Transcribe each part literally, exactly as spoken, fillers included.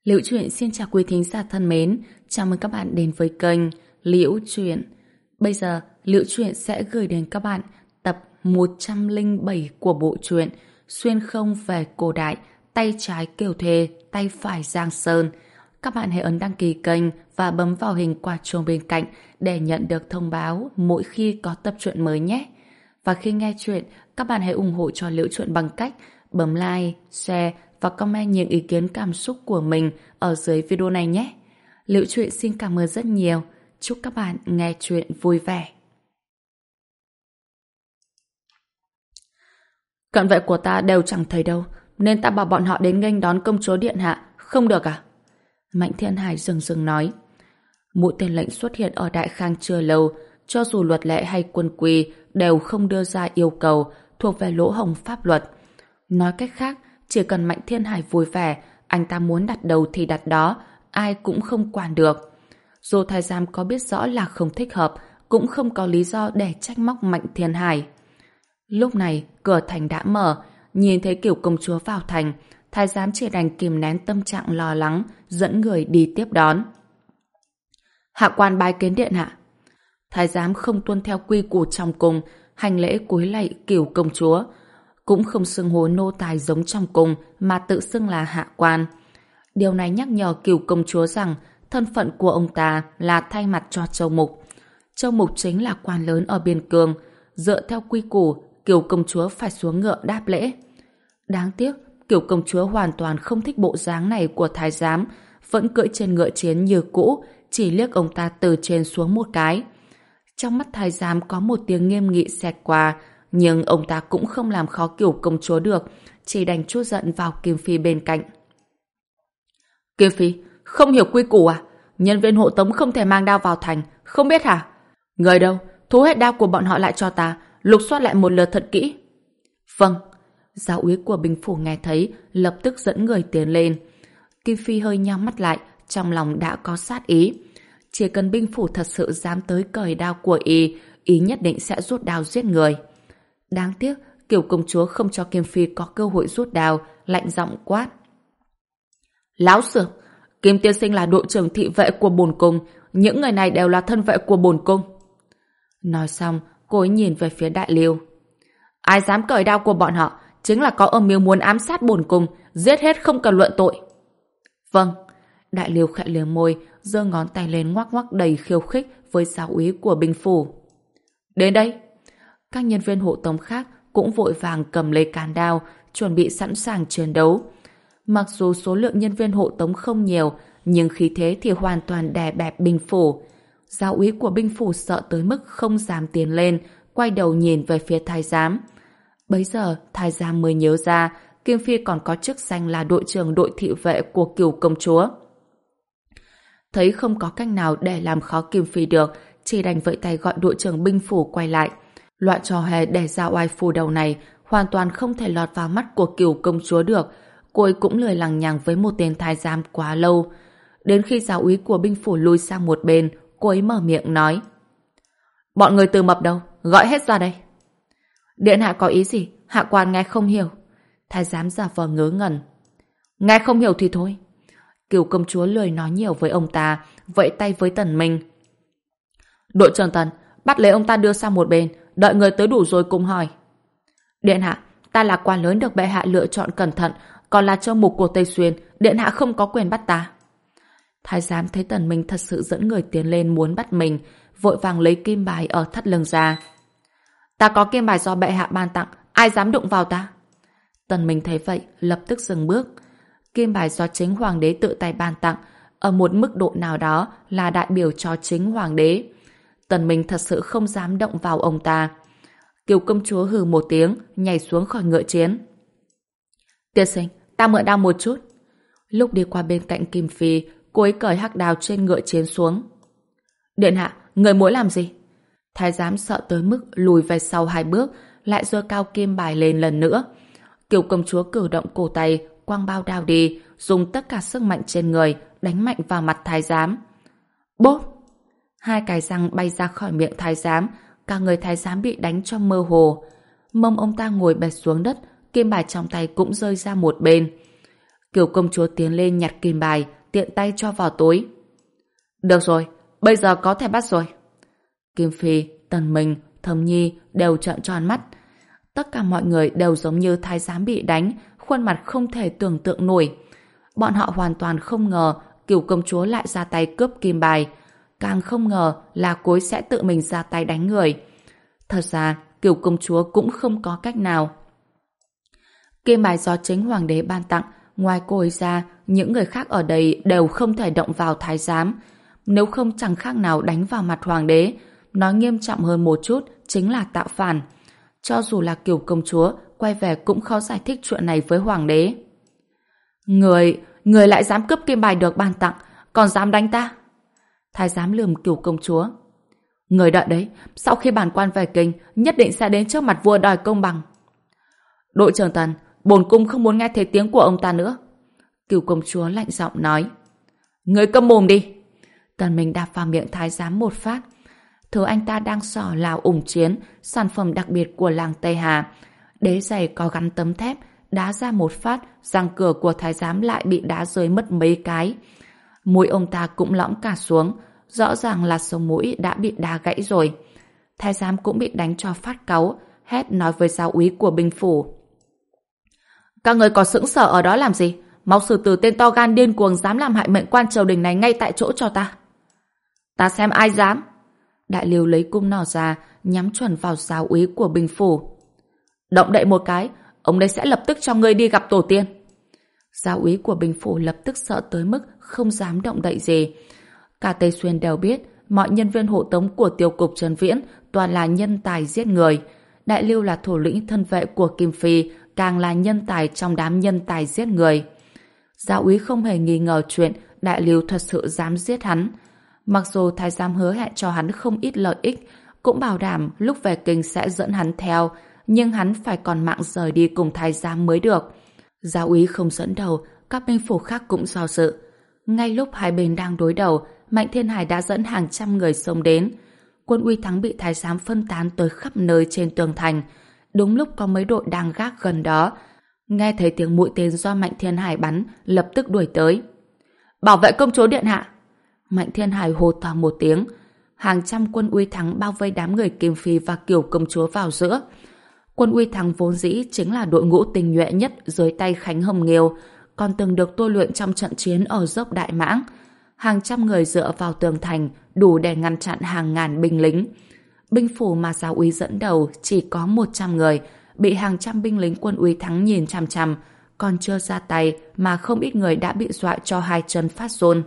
Liễu Chuyện xin chào quý thính giả thân mến, chào mừng các bạn đến với kênh Liễu Chuyện. Bây giờ, Liễu Chuyện sẽ gửi đến các bạn tập một trăm lẻ bảy của bộ truyện Xuyên không về cổ đại, tay trái Kiều Thề, tay phải Giang Sơn. Các bạn hãy ấn đăng ký kênh và bấm vào hình quả chuông bên cạnh để nhận được thông báo mỗi khi có tập truyện mới nhé. Và khi nghe chuyện, các bạn hãy ủng hộ cho Liễu Chuyện bằng cách bấm like, share và comment những ý kiến cảm xúc của mình ở dưới video này nhé. Liễu Chuyện xin cảm ơn rất nhiều. Chúc các bạn nghe chuyện vui vẻ. Cận vệ của ta đều chẳng thấy đâu, nên ta bảo bọn họ đến nghênh đón công chúa điện hạ, không được à? Mạnh Thiên Hải dừng dừng nói. Mũi tên lệnh xuất hiện ở Đại Khang chưa lâu, cho dù luật lệ hay quân quy đều không đưa ra yêu cầu thuộc về lỗ hổng pháp luật. Nói cách khác, chỉ cần Mạnh Thiên Hải vui vẻ, anh ta muốn đặt đầu thì đặt đó, ai cũng không quản được. Dù thái giám có biết rõ là không thích hợp, cũng không có lý do để trách móc Mạnh Thiên Hải. Lúc này, cửa thành đã mở, nhìn thấy Kiều công chúa vào thành, thái giám chỉ đành kìm nén tâm trạng lo lắng, dẫn người đi tiếp đón. Hạ quan bái kiến điện hạ. Thái giám không tuân theo quy củ trong cung, hành lễ cúi lạy Kiều công chúa, cũng không xưng hô nô tài giống trong cung mà tự xưng là hạ quan. Điều này nhắc nhở Kiều công chúa rằng thân phận của ông ta là thay mặt cho Châu Mục. Châu Mục chính là quan lớn ở biên cương, dựa theo quy củ, Kiều công chúa phải xuống ngựa đáp lễ. Đáng tiếc, Kiều công chúa hoàn toàn không thích bộ dáng này của thái giám, vẫn cưỡi trên ngựa chiến như cũ, chỉ liếc ông ta từ trên xuống một cái. Trong mắt thái giám có một tiếng nghiêm nghị xẹt qua, nhưng ông ta cũng không làm khó Kiều công chúa được, chỉ đành trút giận vào Kim Phi bên cạnh. Kim Phi, không hiểu quy củ à? Nhân viên hộ tống không thể mang đao vào thành, không biết hả? Người đâu? Thu hết đao của bọn họ lại cho ta, lục soát lại một lượt thật kỹ. Vâng. Giáo úy của binh phủ nghe thấy, lập tức dẫn người tiến lên. Kim Phi hơi nhắm mắt lại, trong lòng đã có sát ý. Chỉ cần binh phủ thật sự dám tới cởi đao của y, y nhất định sẽ rút đao giết người. Đáng tiếc, Kiều công chúa không cho Kim Phi có cơ hội rút đao, lạnh giọng quát. Láo xược, Kim tiên sinh là đội trưởng thị vệ của bổn cung, những người này đều là thân vệ của bổn cung. Nói xong, cô ấy nhìn về phía Đại Liêu. Ai dám cởi đao của bọn họ, chính là có âm mưu muốn ám sát bổn cung, giết hết không cần luận tội. Vâng. Đại Liêu khẽ liếm môi, giơ ngón tay lên ngoắc ngoắc đầy khiêu khích với giáo úy của binh phủ. Đến đây. Các nhân viên hộ tống khác cũng vội vàng cầm lấy cán đao, chuẩn bị sẵn sàng chiến đấu. Mặc dù số lượng nhân viên hộ tống không nhiều, nhưng khí thế thì hoàn toàn đè bẹp binh phủ. Giáo úy của binh phủ sợ tới mức không dám tiến lên, quay đầu nhìn về phía thái giám. Bấy giờ, thái giám mới nhớ ra Kim Phi còn có chức danh là đội trưởng đội thị vệ của Kiều công chúa. Thấy không có cách nào để làm khó Kim Phi được, chỉ đành vẫy tay gọi đội trưởng binh phủ quay lại. Loại trò hề để ra oai phù đầu này hoàn toàn không thể lọt vào mắt của Kiều công chúa được. Cô ấy cũng lười lằng nhằng với một tên thái giám quá lâu. Đến khi giáo úy của binh phủ lui sang một bên, cô ấy mở miệng nói. Bọn người Từ Mập đâu? Gọi hết ra đây. Điện hạ có ý gì? Hạ quan nghe không hiểu. Thái giám giả vờ ngớ ngẩn. Nghe không hiểu thì thôi. Kiều công chúa lười nói nhiều với ông ta, vẫy tay với Tần Minh. Đội trưởng Tần, bắt lấy ông ta đưa sang một bên, đợi người tới đủ rồi cùng hỏi. Điện hạ, ta là quan lớn được bệ hạ lựa chọn cẩn thận, còn là châu mục của Tây Xuyên, điện hạ không có quyền bắt ta. Thái giám thấy Tần Minh thật sự dẫn người tiến lên muốn bắt mình, vội vàng lấy kim bài ở thắt lưng ra. Ta có kim bài do bệ hạ ban tặng, ai dám đụng vào ta? Tần Minh thấy vậy, lập tức dừng bước. Kim bài do chính hoàng đế tự tay ban tặng, ở một mức độ nào đó là đại biểu cho chính hoàng đế. Tần Minh thật sự không dám động vào ông ta. Kiều công chúa hừ một tiếng, nhảy xuống khỏi ngựa chiến. Tiên sinh, ta mượn đao một chút. Lúc đi qua bên cạnh Kim Phi, cô ấy cởi hắc đao trên ngựa chiến xuống. Điện hạ, người muốn làm gì? Thái giám sợ tới mức lùi về sau hai bước, lại giơ cao kim bài lên lần nữa. Kiều công chúa cử động cổ tay, quăng bao đao đi, dùng tất cả sức mạnh trên người, đánh mạnh vào mặt thái giám. Bốp! Hai cái răng bay ra khỏi miệng thái giám, cả người thái giám bị đánh cho mơ hồ. Mông ông ta ngồi bệt xuống đất, kim bài trong tay cũng rơi ra một bên. Kiều công chúa tiến lên nhặt kim bài, tiện tay cho vào túi. Được rồi, bây giờ có thể bắt rồi. Kim Phi, Tần Minh, Thẩm Nhi đều trợn tròn mắt. Tất cả mọi người đều giống như thái giám bị đánh, khuôn mặt không thể tưởng tượng nổi. Bọn họ hoàn toàn không ngờ Cửu công chúa lại ra tay cướp kim bài, càng không ngờ là Cối sẽ tự mình ra tay đánh người. Thật ra, Cửu công chúa cũng không có cách nào. Kim bài do chính hoàng đế ban tặng, ngoài cô ấy ra, những người khác ở đây đều không thể động vào thái giám. Nếu không chẳng khác nào đánh vào mặt hoàng đế. Nói nghiêm trọng hơn một chút chính là tạo phản. Cho dù là Cửu công chúa quay về cũng khó giải thích chuyện này với hoàng đế. Người, người lại dám cướp kim bài được ban tặng, còn dám đánh ta? Thái giám lườm Cửu công chúa. Người đợi đấy, sau khi bản quan về kinh, nhất định sẽ đến trước mặt vua đòi công bằng. Đội trưởng Tần, bổn cung không muốn nghe thấy tiếng của ông ta nữa. Cửu công chúa lạnh giọng nói. Người câm mồm đi. Tần Minh đạp vào miệng thái giám một phát. Thứ anh ta đang sỏ là ủng chiến, sản phẩm đặc biệt của làng Tây Hà. Đế giày có gắn tấm thép, đá ra một phát, răng cửa của thái giám lại bị đá rơi mất mấy cái. Mũi ông ta cũng lõm cả xuống, rõ ràng là sống mũi đã bị đá gãy rồi. Thái giám cũng bị đánh cho phát cáu, hét nói với giáo úy của binh phủ. Các người có sững sờ ở đó làm gì? Mau xử tử tên to gan điên cuồng dám làm hại mệnh quan triều đình này ngay tại chỗ cho ta. Ta xem ai dám. Đại Liêu lấy cung nỏ ra, nhắm chuẩn vào giáo úy của binh phủ. Động đậy một cái, ông đây sẽ lập tức cho ngươi đi gặp tổ tiên. Giáo úy của binh phủ lập tức sợ tới mức không dám động đậy gì. Cả Tây Xuyên đều biết mọi nhân viên hộ tống của tiêu cục Trần Viễn toàn là nhân tài giết người. Đại Liêu là thủ lĩnh thân vệ của Kim Phi, càng là nhân tài trong đám nhân tài giết người. Giáo úy không hề nghi ngờ chuyện Đại Liêu thật sự dám giết hắn. Mặc dù thái giám hứa hẹn cho hắn không ít lợi ích, cũng bảo đảm lúc về kinh sẽ dẫn hắn theo, nhưng hắn phải còn mạng rời đi cùng thái giám mới được. Giáo úy không dẫn đầu, các binh phủ khác cũng do dự. Ngay lúc hai bên đang đối đầu, Mạnh Thiên Hải đã dẫn hàng trăm người xông đến. Quân Uy Thắng bị thái giám phân tán tới khắp nơi trên tường thành. Đúng lúc có mấy đội đang gác gần đó, nghe thấy tiếng mũi tên do Mạnh Thiên Hải bắn, lập tức đuổi tới. Bảo vệ công chúa điện hạ! Mạnh Thiên Hải hô to một tiếng. Hàng trăm quân Uy Thắng bao vây đám người Kim Phi và Cửu công chúa vào giữa. Quân Uy Thắng vốn dĩ chính là đội ngũ tinh nhuệ nhất dưới tay Khánh Hồng Nghiêu, còn từng được tôi luyện trong trận chiến ở dốc Đại Mãng. Hàng trăm người dựa vào tường thành đủ để ngăn chặn hàng ngàn binh lính. Binh phủ mà giáo úy dẫn đầu chỉ có một trăm người, bị hàng trăm binh lính quân Uy Thắng nhìn chằm chằm, còn chưa ra tay mà không ít người đã bị dọa cho hai chân phát run.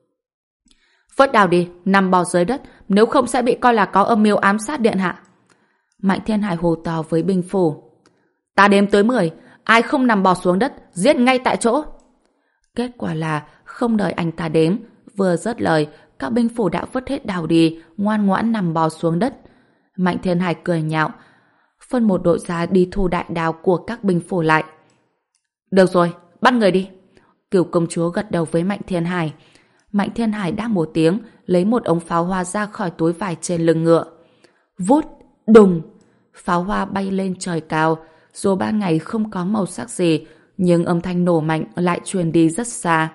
Vớt đào đi, nằm bò dưới đất, nếu không sẽ bị coi là có âm mưu ám sát điện hạ. Mạnh Thiên Hải hô to với binh phủ. Ta đếm tới mười, ai không nằm bò xuống đất, giết ngay tại chỗ. Kết quả là không đợi anh ta đếm, vừa dứt lời, các binh phủ đã vứt hết đào đi, ngoan ngoãn nằm bò xuống đất. Mạnh Thiên Hải cười nhạo, phân một đội ra đi thu đại đào của các binh phủ lại. Được rồi, bắt người đi. Cửu công chúa gật đầu với Mạnh Thiên Hải. Mạnh Thiên Hải đáp một tiếng, lấy một ống pháo hoa ra khỏi túi vải trên lưng ngựa. Vút, đùng, pháo hoa bay lên trời cao, dù ban ngày không có màu sắc gì, nhưng âm thanh nổ mạnh lại truyền đi rất xa.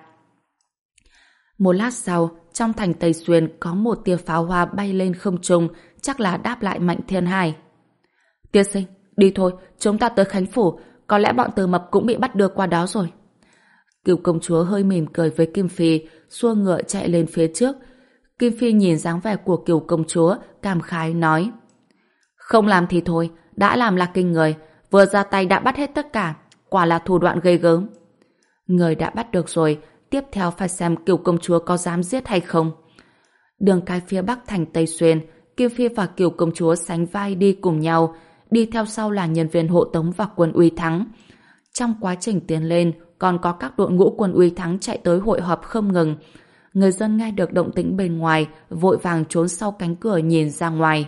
Một lát sau, trong thành Tây Xuyên có một tia pháo hoa bay lên không trung, chắc là đáp lại Mạnh Thiên Hải. Tiên sinh, đi thôi, chúng ta tới Khánh Phủ, có lẽ bọn Từ Mập cũng bị bắt đưa qua đó rồi. Cửu công chúa hơi mỉm cười với Kim Phi, xua ngựa chạy lên phía trước. Kim Phi nhìn dáng vẻ của Cửu công chúa, cảm khái nói: Không làm thì thôi, đã làm là kinh người, vừa ra tay đã bắt hết tất cả, quả là thủ đoạn ghê gớm. Người đã bắt được rồi, tiếp theo phải xem Cửu công chúa có dám giết hay không. Đường cái phía bắc thành Tây Xuyên, Kim Phi và Cửu công chúa sánh vai đi cùng nhau, đi theo sau là nhân viên hộ tống và quân Uy Thắng. Trong quá trình tiến lên, còn có các đội ngũ quân Uy Thắng chạy tới hội họp không ngừng. Người dân nghe được động tĩnh bên ngoài, vội vàng trốn sau cánh cửa nhìn ra ngoài.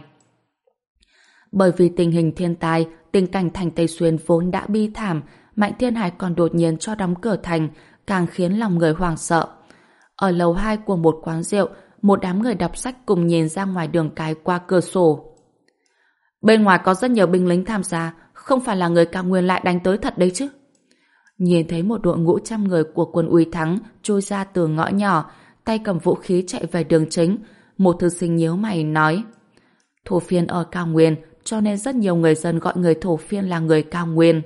Bởi vì tình hình thiên tai, tình cảnh thành Tây Xuyên vốn đã bi thảm, Mạnh Thiên Hải còn đột nhiên cho đóng cửa thành, càng khiến lòng người hoảng sợ. Ở lầu hai của một quán rượu, một đám người đọc sách cùng nhìn ra ngoài đường cái qua cửa sổ. Bên ngoài có rất nhiều binh lính tham gia, không phải là người Cao Nguyên lại đánh tới thật đấy chứ. Nhìn thấy một đội ngũ trăm người của quân Uy Thắng trôi ra từ ngõ nhỏ, tay cầm vũ khí chạy về đường chính. Một thư sinh nhíu mày nói: Thổ Phiên ở cao nguyên, cho nên rất nhiều người dân gọi người Thổ Phiên là người cao nguyên.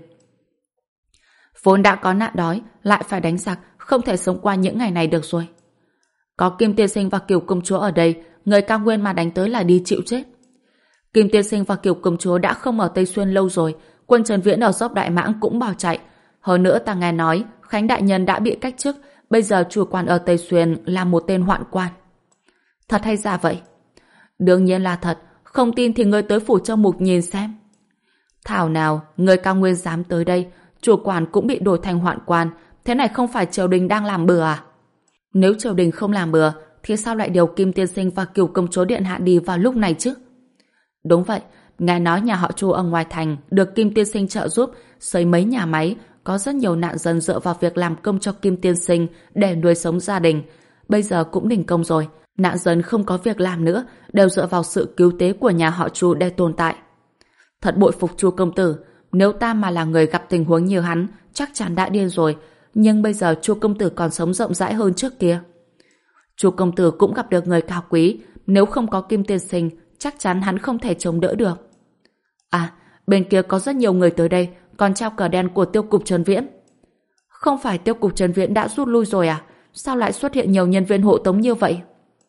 Vốn đã có nạn đói, lại phải đánh giặc, không thể sống qua những ngày này được rồi. Có Kim Tiên Sinh và Kiều Công Chúa ở đây, người cao nguyên mà đánh tới là đi chịu chết. Kim Tiên Sinh và Kiều Công Chúa đã không ở Tây Xuyên lâu rồi, quân Trần Viễn ở dốc Đại Mãng cũng bỏ chạy. Hơn nữa ta nghe nói Khánh đại nhân đã bị cách chức, bây giờ chủ quan ở Tây Xuyên là một tên hoạn quan. Thật hay giả vậy? Đương nhiên là thật, không tin thì ngươi tới phủ Châu Mục nhìn xem. Thảo nào người cao nguyên dám tới đây, chủ quản cũng bị đổi thành hoạn quan, thế này không phải triều đình đang làm bừa à? Nếu triều đình không làm bừa thì sao lại điều Kim Tiên Sinh và Kiều Công Chúa điện hạ đi vào lúc này chứ? Đúng vậy, nghe nói nhà họ Chu ở ngoài thành được Kim Tiên Sinh trợ giúp xây mấy nhà máy, có rất nhiều nạn dân dựa vào việc làm công cho Kim Tiên Sinh để nuôi sống gia đình. Bây giờ cũng đình công rồi, nạn dân không có việc làm nữa, đều dựa vào sự cứu tế của nhà họ Chu để tồn tại. Thật bội phục Chu công tử, nếu ta mà là người gặp tình huống như hắn, chắc chắn đã điên rồi, nhưng bây giờ Chu công tử còn sống rộng rãi hơn trước kia. Chu công tử cũng gặp được người cao quý, nếu không có Kim Tiên Sinh, chắc chắn hắn không thể chống đỡ được. À, bên kia có rất nhiều người tới đây, còn treo cờ đen của tiêu cục Trần Viễn. Không phải tiêu cục Trần Viễn đã rút lui rồi à? Sao lại xuất hiện nhiều nhân viên hộ tống như vậy?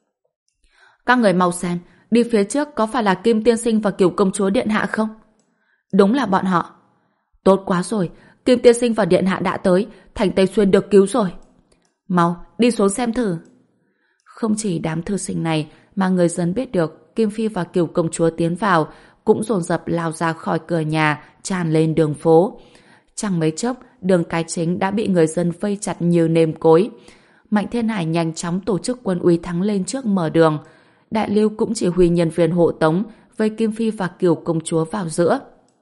Các người mau xem, đi phía trước có phải là Kim Tiên Sinh và Kiều Công Chúa điện hạ không? Đúng là bọn họ. Tốt quá rồi, Kim Tiên Sinh và điện hạ đã tới, thành Tây Xuyên được cứu rồi. Mau, đi xuống xem thử. Không chỉ đám thư sinh này mà người dân biết được Kim Phi và Kiều Công Chúa tiến vào cũng dồn dập lao ra khỏi cửa nhà, tràn lên đường phố. Chẳng mấy chốc, đường cái chính đã bị người dân vây chặt như nêm cối. Mạnh Thiên Hải nhanh chóng tổ chức quân Uy Thắng lên trước mở đường. Đại Lưu cũng chỉ huy nhân viên hộ tống với Kim Phi và Kiều Công Chúa vào giữa.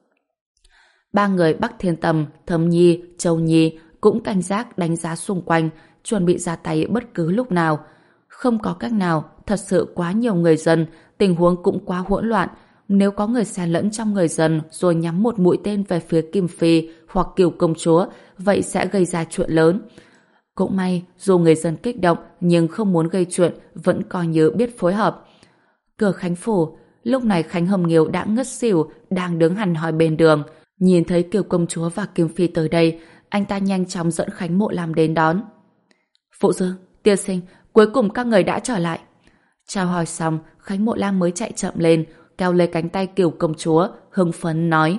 Ba người Bắc Thiên Tầm, Thâm Nhi, Châu Nhi cũng cảnh giác đánh giá xung quanh, chuẩn bị ra tay bất cứ lúc nào. Không có cách nào, thật sự quá nhiều người dân, tình huống cũng quá hỗn loạn. Nếu có người xen lẫn trong người dân rồi nhắm một mũi tên về phía Kim Phi hoặc Kiều Công Chúa, vậy sẽ gây ra chuyện lớn. Cũng may, dù người dân kích động nhưng không muốn gây chuyện, vẫn coi như biết phối hợp. Cửa Khánh Phủ, lúc này Khánh Hồng Nghiêu đã ngất xỉu, đang đứng hằn hỏi bên đường. Nhìn thấy Kiều Công Chúa và Kim Phi tới đây, anh ta nhanh chóng dẫn Khánh Mộ Lam đến đón. Phụ Dương, tiên sinh, cuối cùng các người đã trở lại. Chào hỏi xong, Khánh Mộ Lam mới chạy chậm lên, kéo lấy cánh tay Kiều Công Chúa, hưng phấn nói: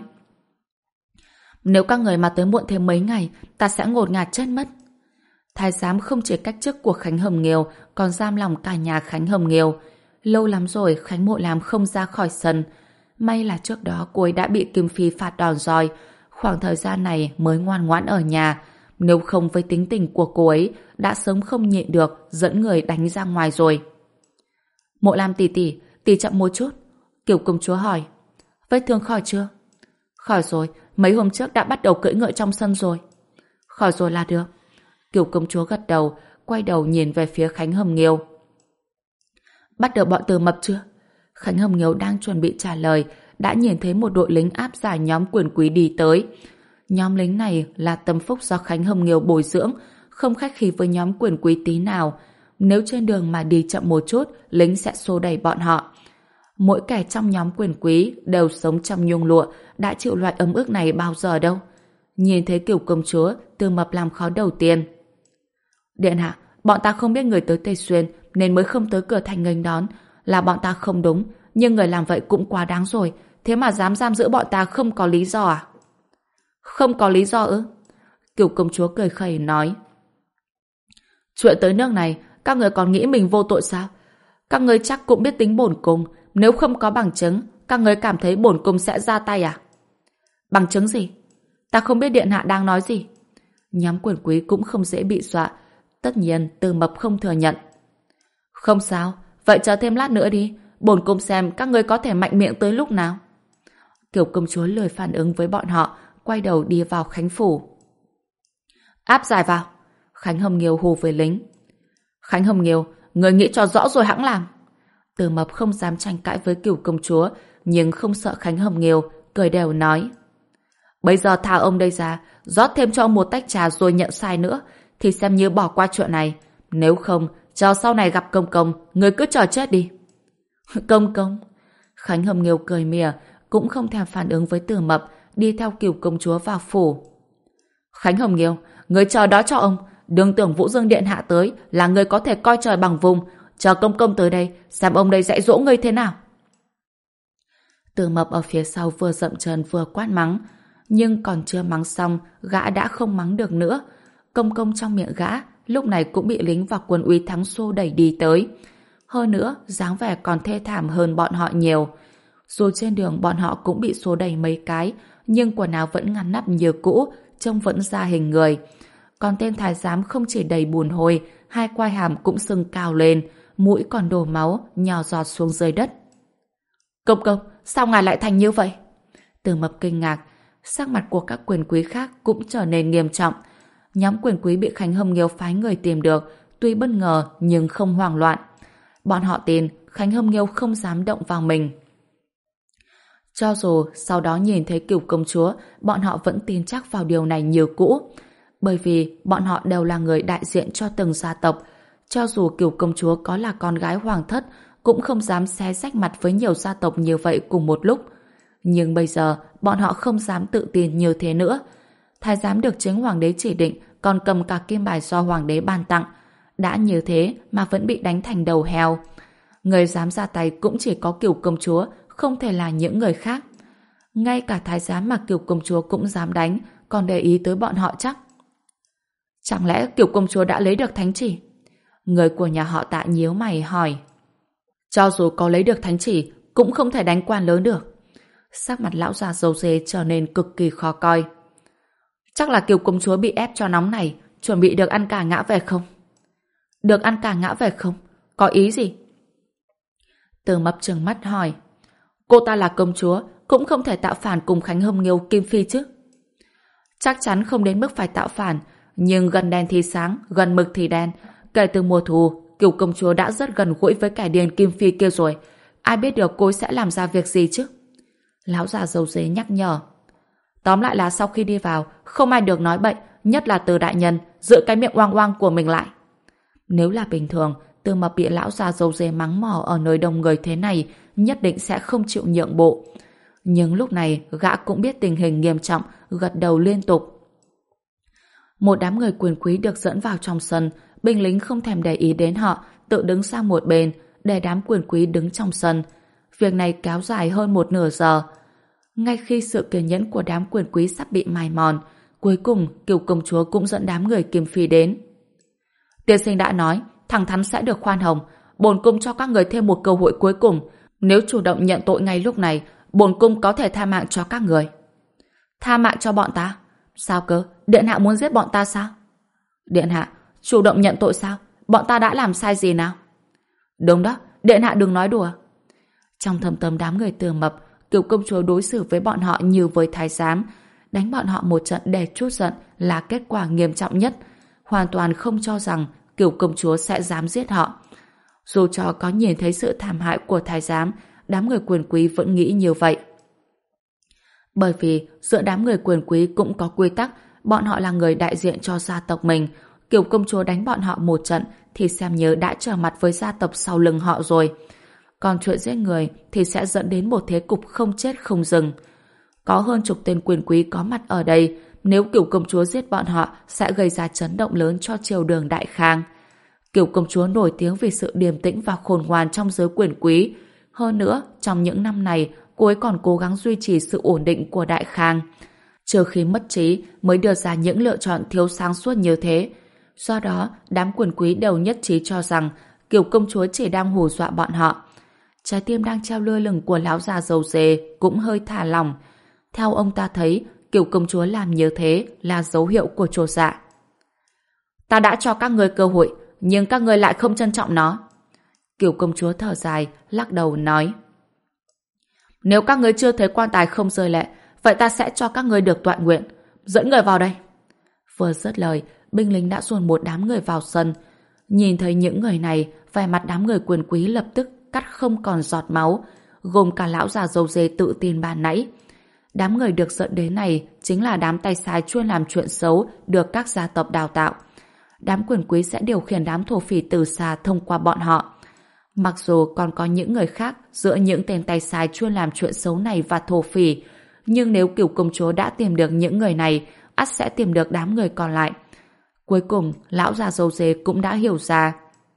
Nếu các người mà tới muộn thêm mấy ngày, ta sẽ ngột ngạt chết mất. Thái giám không chỉ cách chức của Khánh Hồng Nghiêu, còn giam lòng cả nhà Khánh Hồng Nghiêu. Lâu lắm rồi Khánh Mộ Lam không ra khỏi sân. May là trước đó cô ấy đã bị Kim Phi phạt đòn roi, khoảng thời gian này mới ngoan ngoãn ở nhà. Nếu không với tính tình của cô ấy, đã sớm không nhịn được, dẫn người đánh ra ngoài rồi. Mộ Lam tỷ tỷ, tỷ chậm một chút. Kiều Công Chúa hỏi. Vết thương khỏi chưa? Khỏi rồi, mấy hôm trước đã bắt đầu cưỡi ngựa trong sân rồi. Khỏi rồi là được. Kiều Công Chúa gật đầu, quay đầu nhìn về phía Khánh Hồng Nghiêu. Bắt được bọn Từ Mập chưa? Khánh Hồng Nghiêu đang chuẩn bị trả lời, đã nhìn thấy một đội lính áp giải nhóm quyền quý đi tới. Nhóm lính này là tâm phúc do Khánh Hồng Nghiêu bồi dưỡng, không khách khí với nhóm quyền quý tí nào. Nếu trên đường mà đi chậm một chút, lính sẽ xô đẩy bọn họ. Mỗi kẻ trong nhóm quyền quý đều sống trong nhung lụa, đã chịu loại ấm ức này bao giờ đâu. Nhìn thấy Kiều Công Chúa, Từ Mập làm khó đầu tiên. Điện hạ, bọn ta không biết người tới Tây Xuyên nên mới không tới cửa thành nghênh đón. Là bọn ta không đúng, nhưng người làm vậy cũng quá đáng rồi. Thế mà dám giam giữ bọn ta không có lý do à? Không có lý do ư? Kiều Công Chúa cười khẩy nói. Chuyện tới nước này, các người còn nghĩ mình vô tội sao? Các người chắc cũng biết tính bổn cung, nếu không có bằng chứng, các người cảm thấy bổn cung sẽ ra tay à? Bằng chứng gì? Ta không biết điện hạ đang nói gì. Nhóm quyền quý cũng không dễ bị dọa. Tất nhiên Từ Mập không thừa nhận. Không sao, vậy chờ thêm lát nữa đi, bổn cung xem các người có thể mạnh miệng tới lúc nào. Kiều Công Chúa lười phản ứng với bọn họ, quay đầu đi vào Khánh Phủ. Áp giải vào. Khánh Hồng Nghiêu hù với lính. Khánh Hồng Nghiêu, người nghĩ cho rõ rồi hẵng làm. Từ Mập không dám tranh cãi với Kiều Công Chúa, nhưng không sợ Khánh Hồng Nghiêu, cười đều nói. Bây giờ thả ông đây ra, rót thêm cho ông một tách trà rồi nhận sai nữa, thì xem như bỏ qua chuyện này. Nếu không, chờ sau này gặp công công, người cứ chờ chết đi. Công công? Khánh Hồng Nghiêu cười mỉa, cũng không thèm phản ứng với Từ Mập, đi theo Cửu công chúa vào phủ. Khánh Hồng Nghiêu, người chờ đó cho ông, đừng tưởng Vũ Dương điện hạ tới là người có thể coi trời bằng vùng, chờ công công tới đây, xem ông đây dạy dỗ ngươi thế nào. Từ Mập ở phía sau vừa dậm chân vừa quát mắng, nhưng còn chưa mắng xong, gã đã không mắng được nữa. Công công trong miệng gã lúc này cũng bị lính và quân úy thắng xô đẩy đi tới. Hơn nữa, dáng vẻ còn thê thảm hơn bọn họ nhiều. Dù trên đường bọn họ cũng bị xô đẩy mấy cái, nhưng quần áo vẫn ngăn nắp như cũ, trông vẫn ra hình người. Còn tên thái giám không chỉ đầy bùn hôi, hai quai hàm cũng sưng cao lên, mũi còn đổ máu, nhỏ giọt xuống dưới đất. Công công, sao ngài lại thành như vậy? Từ Mập kinh ngạc, sắc mặt của các quyền quý khác cũng trở nên nghiêm trọng. Nhóm quyền quý bị Khánh Hồng Nghiêu phái người tìm được, tuy bất ngờ nhưng không hoảng loạn. Bọn họ tin Khánh Hồng Nghiêu không dám động vào mình. Cho dù sau đó nhìn thấy Cửu công chúa, bọn họ vẫn tin chắc vào điều này như cũ. Bởi vì bọn họ đều là người đại diện cho từng gia tộc. Cho dù Cửu công chúa có là con gái hoàng thất, cũng không dám xé rách mặt với nhiều gia tộc như vậy cùng một lúc. Nhưng bây giờ, bọn họ không dám tự tin như thế nữa. Thái giám được chính hoàng đế chỉ định, còn cầm cả kim bài do hoàng đế ban tặng. Đã như thế mà vẫn bị đánh thành đầu heo. Người dám ra tay cũng chỉ có Cửu công chúa, không thể là những người khác. Ngay cả thái giám mà Cửu công chúa cũng dám đánh, còn để ý tới bọn họ chắc. Chẳng lẽ Cửu công chúa đã lấy được thánh chỉ? Người của nhà họ Tạ nhíu mày hỏi. Cho dù có lấy được thánh chỉ, cũng không thể đánh quan lớn được. Sắc mặt lão già râu dê trở nên cực kỳ khó coi. Chắc là Kiều công chúa bị ép cho nóng này, chuẩn bị được ăn cả ngã về không? Được ăn cả ngã về không? Có ý gì? Từ Mập trừng mắt hỏi. Cô ta là công chúa, cũng không thể tạo phản cùng Khánh Hồng Nghiêu Kim Phi chứ? Chắc chắn không đến mức phải tạo phản, nhưng gần đen thì sáng, gần mực thì đen. Kể từ mùa thu, Kiều công chúa đã rất gần gũi với kẻ điên Kim Phi kia rồi. Ai biết được cô sẽ làm ra việc gì chứ? Lão già dầu dế nhắc nhở. Tóm lại là sau khi đi vào, không ai được nói bậy, nhất là Từ đại nhân, giữ cái miệng oang oang của mình lại. Nếu là bình thường, Từ Mập bị lão già dầu dế mắng mỏ ở nơi đông người thế này, nhất định sẽ không chịu nhượng bộ. Nhưng lúc này, gã cũng biết tình hình nghiêm trọng, gật đầu liên tục. Một đám người quyền quý được dẫn vào trong sân, binh lính không thèm để ý đến họ, tự đứng sang một bên, để đám quyền quý đứng trong sân. Việc này kéo dài hơn một nửa giờ. Ngay khi sự kiên nhẫn của đám quyền quý sắp bị mài mòn, cuối cùng Kiều công chúa cũng dẫn đám người Kim Phi đến. Tiên sinh đã nói, thẳng thắn sẽ được khoan hồng. Bổn cung cho các người thêm một cơ hội cuối cùng. Nếu chủ động nhận tội ngay lúc này, bổn cung có thể tha mạng cho các người. Tha mạng cho bọn ta? Sao cơ? Điện hạ muốn giết bọn ta sao? Điện hạ, chủ động nhận tội sao? Bọn ta đã làm sai gì nào? Đúng đó, điện hạ đừng nói đùa. Trong thâm tâm đám người Từ Mập, Kiều công chúa đối xử với bọn họ như với thái giám, đánh bọn họ một trận để trút giận là kết quả nghiêm trọng nhất, hoàn toàn không cho rằng Kiều công chúa sẽ dám giết họ. Dù cho có nhìn thấy sự thảm hại của thái giám, đám người quyền quý vẫn nghĩ như vậy. Bởi vì giữa đám người quyền quý cũng có quy tắc, bọn họ là người đại diện cho gia tộc mình. Kiều công chúa đánh bọn họ một trận thì xem như đã trở mặt với gia tộc sau lưng họ rồi. Còn chuyện giết người thì sẽ dẫn đến một thế cục không chết không dừng. Có hơn chục tên quyền quý có mặt ở đây, nếu Kiều công chúa giết bọn họ sẽ gây ra chấn động lớn cho triều đường Đại Khang. Kiều công chúa nổi tiếng vì sự điềm tĩnh và khôn ngoan trong giới quyền quý. Hơn nữa, trong những năm này, cô ấy còn cố gắng duy trì sự ổn định của Đại Khang. Trừ khi mất trí mới đưa ra những lựa chọn thiếu sáng suốt như thế. Do đó, đám quyền quý đều nhất trí cho rằng Kiều công chúa chỉ đang hù dọa bọn họ. Trái tim đang treo lơ lửng của lão già dầu dề cũng hơi thả lỏng. Theo ông ta thấy, Kiều công chúa làm như thế là dấu hiệu của trột dạ. Ta đã cho các người cơ hội, nhưng các người lại không trân trọng nó. Kiều công chúa thở dài, lắc đầu nói. Nếu các người chưa thấy quan tài không rơi lệ, vậy ta sẽ cho các người được toại nguyện. Dẫn người vào đây. Vừa dứt lời, binh lính đã dồn một đám người vào sân. Nhìn thấy những người này, vẻ mặt đám người quyền quý lập tức cắt không còn giọt máu, gồm cả lão già dâu dê tự tin ban nãy. Đám người được dẫn đến này chính là đám tay sai chuyên làm chuyện xấu được các gia tộc đào tạo. Đám quyền quý sẽ điều khiển đám thổ phỉ từ xa thông qua bọn họ. Mặc dù còn có những người khác giữa những tên tay sai chuyên làm chuyện xấu này và thổ phỉ, nhưng nếu Cửu công chúa đã tìm được những người này, ắt sẽ tìm được đám người còn lại. Cuối cùng, lão già râu dê cũng đã hiểu ra.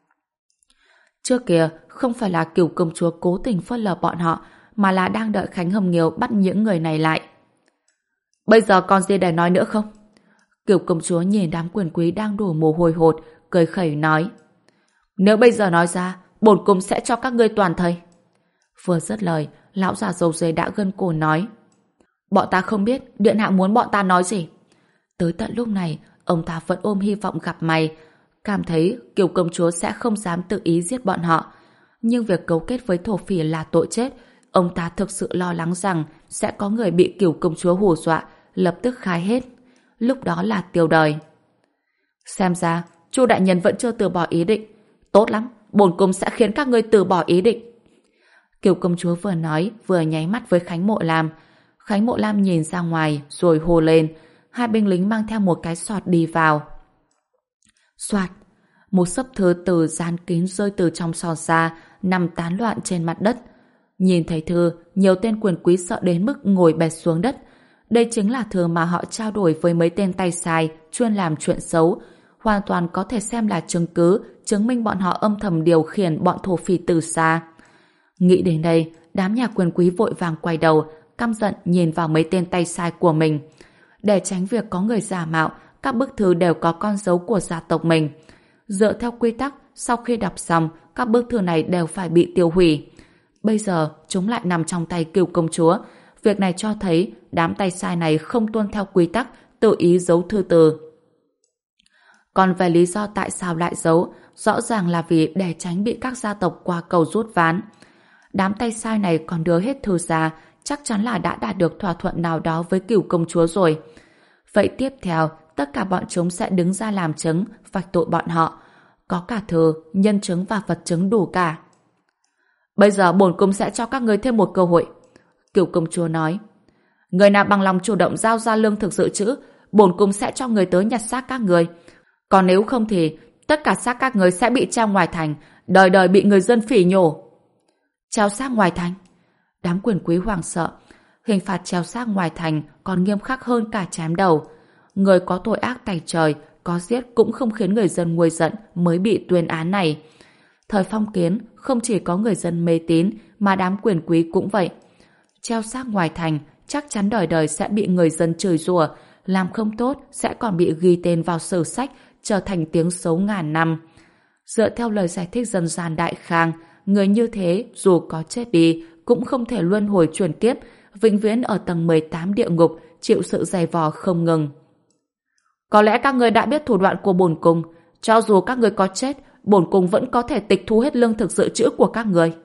Trước kia, không phải là Cửu công chúa cố tình phớt lờ bọn họ, mà là đang đợi Khánh Hồng Nghiêu bắt những người này lại. Bây giờ còn gì để nói nữa không? Cửu công chúa nhìn đám quyền quý đang đổ mồ hôi hột, cười khẩy nói: Nếu bây giờ nói ra, bổn cung sẽ cho các ngươi toàn thây. Vừa dứt lời, lão già râu dê đã gân cổ nói: Bọn ta không biết điện hạ muốn bọn ta nói gì. Tới tận lúc này, ông ta vẫn ôm hy vọng gặp may, cảm thấy Kiều công chúa sẽ không dám tự ý giết bọn họ. Nhưng việc cấu kết với thổ phỉ là tội chết, ông ta thực sự lo lắng rằng sẽ có người bị Kiều công chúa hù dọa, lập tức khai hết. Lúc đó là tiêu đời. Xem ra, Chu đại nhân vẫn chưa từ bỏ ý định. Tốt lắm, bổn cung sẽ khiến các ngươi từ bỏ ý định. Kiều công chúa vừa nói vừa nháy mắt với Khánh Mộ Lam. Khánh Mộ Lam nhìn ra ngoài rồi hô lên. Hai binh lính mang theo một cái sọt đi vào. Soạt, một xấp thư từ gian kín rơi từ trong sọt ra, nằm tán loạn trên mặt đất. Nhìn thấy thư, nhiều tên quyền quý sợ đến mức ngồi bệt xuống đất. Đây chính là thư mà họ trao đổi với mấy tên tay sai chuyên làm chuyện xấu, hoàn toàn có thể xem là chứng cứ chứng minh bọn họ âm thầm điều khiển bọn thổ phỉ từ xa. Nghĩ đến đây, đám nhà quyền quý vội vàng quay đầu, căm giận nhìn vào mấy tên tay sai của mình. Để tránh việc có người giả mạo, các bức thư đều có con dấu của gia tộc mình. Dựa theo quy tắc, sau khi đọc xong, các bức thư này đều phải bị tiêu hủy. Bây giờ, chúng lại nằm trong tay Cửu công chúa. Việc này cho thấy đám tay sai này không tuân theo quy tắc, tự ý giấu thư từ. Còn về lý do tại sao lại giấu, rõ ràng là vì để tránh bị các gia tộc qua cầu rút ván. Đám tay sai này còn đưa hết thư ra, chắc chắn là đã đạt được thỏa thuận nào đó với Cửu công chúa rồi. Vậy tiếp theo, tất cả bọn chúng sẽ đứng ra làm chứng, vạch tội bọn họ. Có cả thư, nhân chứng và vật chứng đủ cả. Bây giờ bổn cung sẽ cho các ngươi thêm một cơ hội. Cửu công chúa nói: Người nào bằng lòng chủ động giao ra lương thực dự trữ, bổn cung sẽ cho người tới nhặt xác các người. Còn nếu không thì tất cả xác các người sẽ bị treo ngoài thành, đời đời bị người dân phỉ nhổ. Treo xác ngoài thành? Đám quyền quý hoảng sợ. Hình phạt treo xác ngoài thành còn nghiêm khắc hơn cả chém đầu. Người có tội ác tày trời, có giết cũng không khiến người dân nguôi giận mới bị tuyên án này. Thời phong kiến, không chỉ có người dân mê tín mà đám quyền quý cũng vậy. Treo xác ngoài thành chắc chắn đời đời sẽ bị người dân chửi rủa, làm không tốt sẽ còn bị ghi tên vào sử sách, trở thành tiếng xấu ngàn năm. Dựa theo lời giải thích dân gian Đại Khang, người như thế dù có chết đi cũng không thể luân hồi chuyển tiếp, vĩnh viễn ở tầng mười tám địa ngục, chịu sự giày vò không ngừng. Có lẽ các người đã biết thủ đoạn của bổn cung, cho dù các người có chết, bổn cung vẫn có thể tịch thu hết lương thực dự trữ của các người.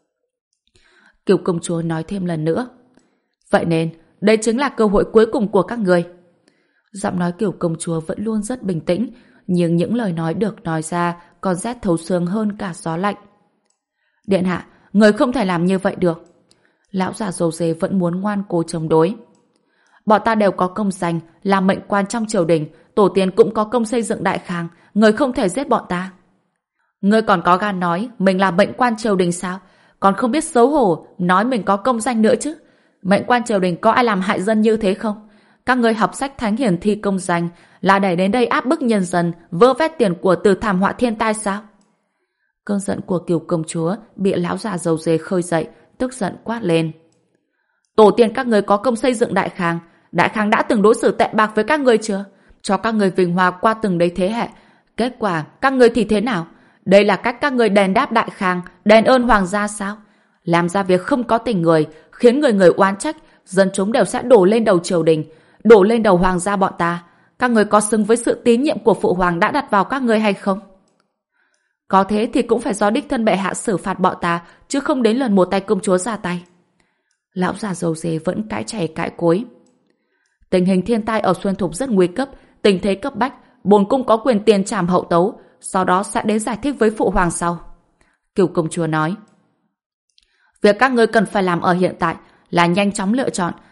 Kiều công chúa nói thêm lần nữa: Vậy nên, đây chính là cơ hội cuối cùng của các người. Giọng nói Kiều công chúa vẫn luôn rất bình tĩnh, nhưng những lời nói được nói ra còn rét thấu xương hơn cả gió lạnh. Điện hạ, người không thể làm như vậy được. Lão già râu dê vẫn muốn ngoan cố chống đối. Bọn ta đều có công danh, làm mệnh quan trong triều đình, tổ tiên cũng có công xây dựng Đại Khang, người không thể giết bọn ta. Người còn có gan nói mình là mệnh quan triều đình sao? Còn không biết xấu hổ nói mình có công danh nữa chứ? Mệnh quan triều đình có ai làm hại dân như thế không? Các người học sách thánh hiển thi công danh là để đến đây áp bức nhân dân, vơ vét tiền của từ thảm họa thiên tai sao? Cơn giận của Kiều công chúa bị lão già râu dê khơi dậy, tức giận quát lên. Tổ tiên các người có công xây dựng Đại Khang, Đại Khang đã từng đối xử tệ bạc với các người chưa? Cho các người vinh hoa qua từng đấy thế hệ. Kết quả các người thì thế nào? Đây là cách các người đền đáp Đại Khang, đền ơn hoàng gia sao? Làm ra việc không có tình người, khiến người người oán trách, dân chúng đều sẽ đổ lên đầu triều đình, đổ lên đầu hoàng gia bọn ta. Các người có xứng với sự tín nhiệm của phụ hoàng đã đặt vào các người hay không? Có thế thì cũng phải do đích thân bệ hạ xử phạt bọn ta, chứ không đến lần một tay công chúa ra tay. Lão già râu dê vẫn cãi chảy cãi cối. Tình hình thiên tai ở Xuân Thục rất nguy cấp, tình thế cấp bách, bổn cung có quyền tiền trảm hậu tấu, sau đó sẽ đến giải thích với phụ hoàng sau. Kiều công chúa nói. Việc các ngươi cần phải làm ở hiện tại là nhanh chóng lựa chọn,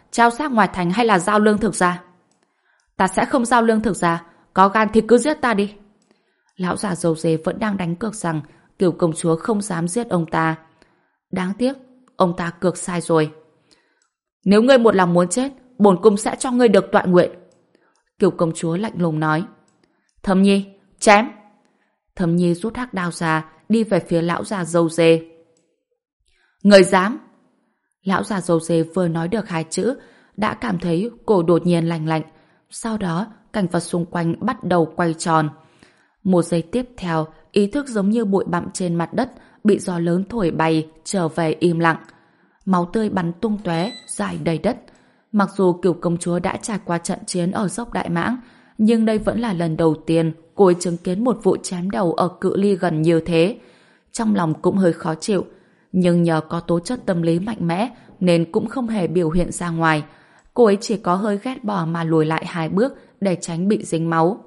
trao xác ngoài thành hay là giao lương thực ra? Ta sẽ không giao lương thực ra, có gan thì cứ giết ta đi. Lão già râu dê vẫn đang đánh cược rằng Kiều công chúa không dám giết ông ta. Đáng tiếc, ông ta cược sai rồi. Nếu ngươi một lòng muốn chết, bổn cung sẽ cho ngươi được toại nguyện. Kiều công chúa lạnh lùng nói. Thẩm Nhi, chém! Thẩm Nhi rút hắc đao ra, đi về phía lão già râu dê. Người dám! Lão già râu dê vừa nói được hai chữ, đã cảm thấy cổ đột nhiên lạnh lạnh. Sau đó, cảnh vật xung quanh bắt đầu quay tròn. Một giây tiếp theo, ý thức giống như bụi bặm trên mặt đất, bị gió lớn thổi bay, trở về im lặng. Máu tươi bắn tung tóe, rải đầy đất. Mặc dù Kiều công chúa đã trải qua trận chiến ở dốc Đại Mãng, nhưng đây vẫn là lần đầu tiên cô ấy chứng kiến một vụ chém đầu ở cự ly gần như thế. Trong lòng cũng hơi khó chịu, nhưng nhờ có tố chất tâm lý mạnh mẽ nên cũng không hề biểu hiện ra ngoài. Cô ấy chỉ có hơi ghét bỏ mà lùi lại hai bước để tránh bị dính máu.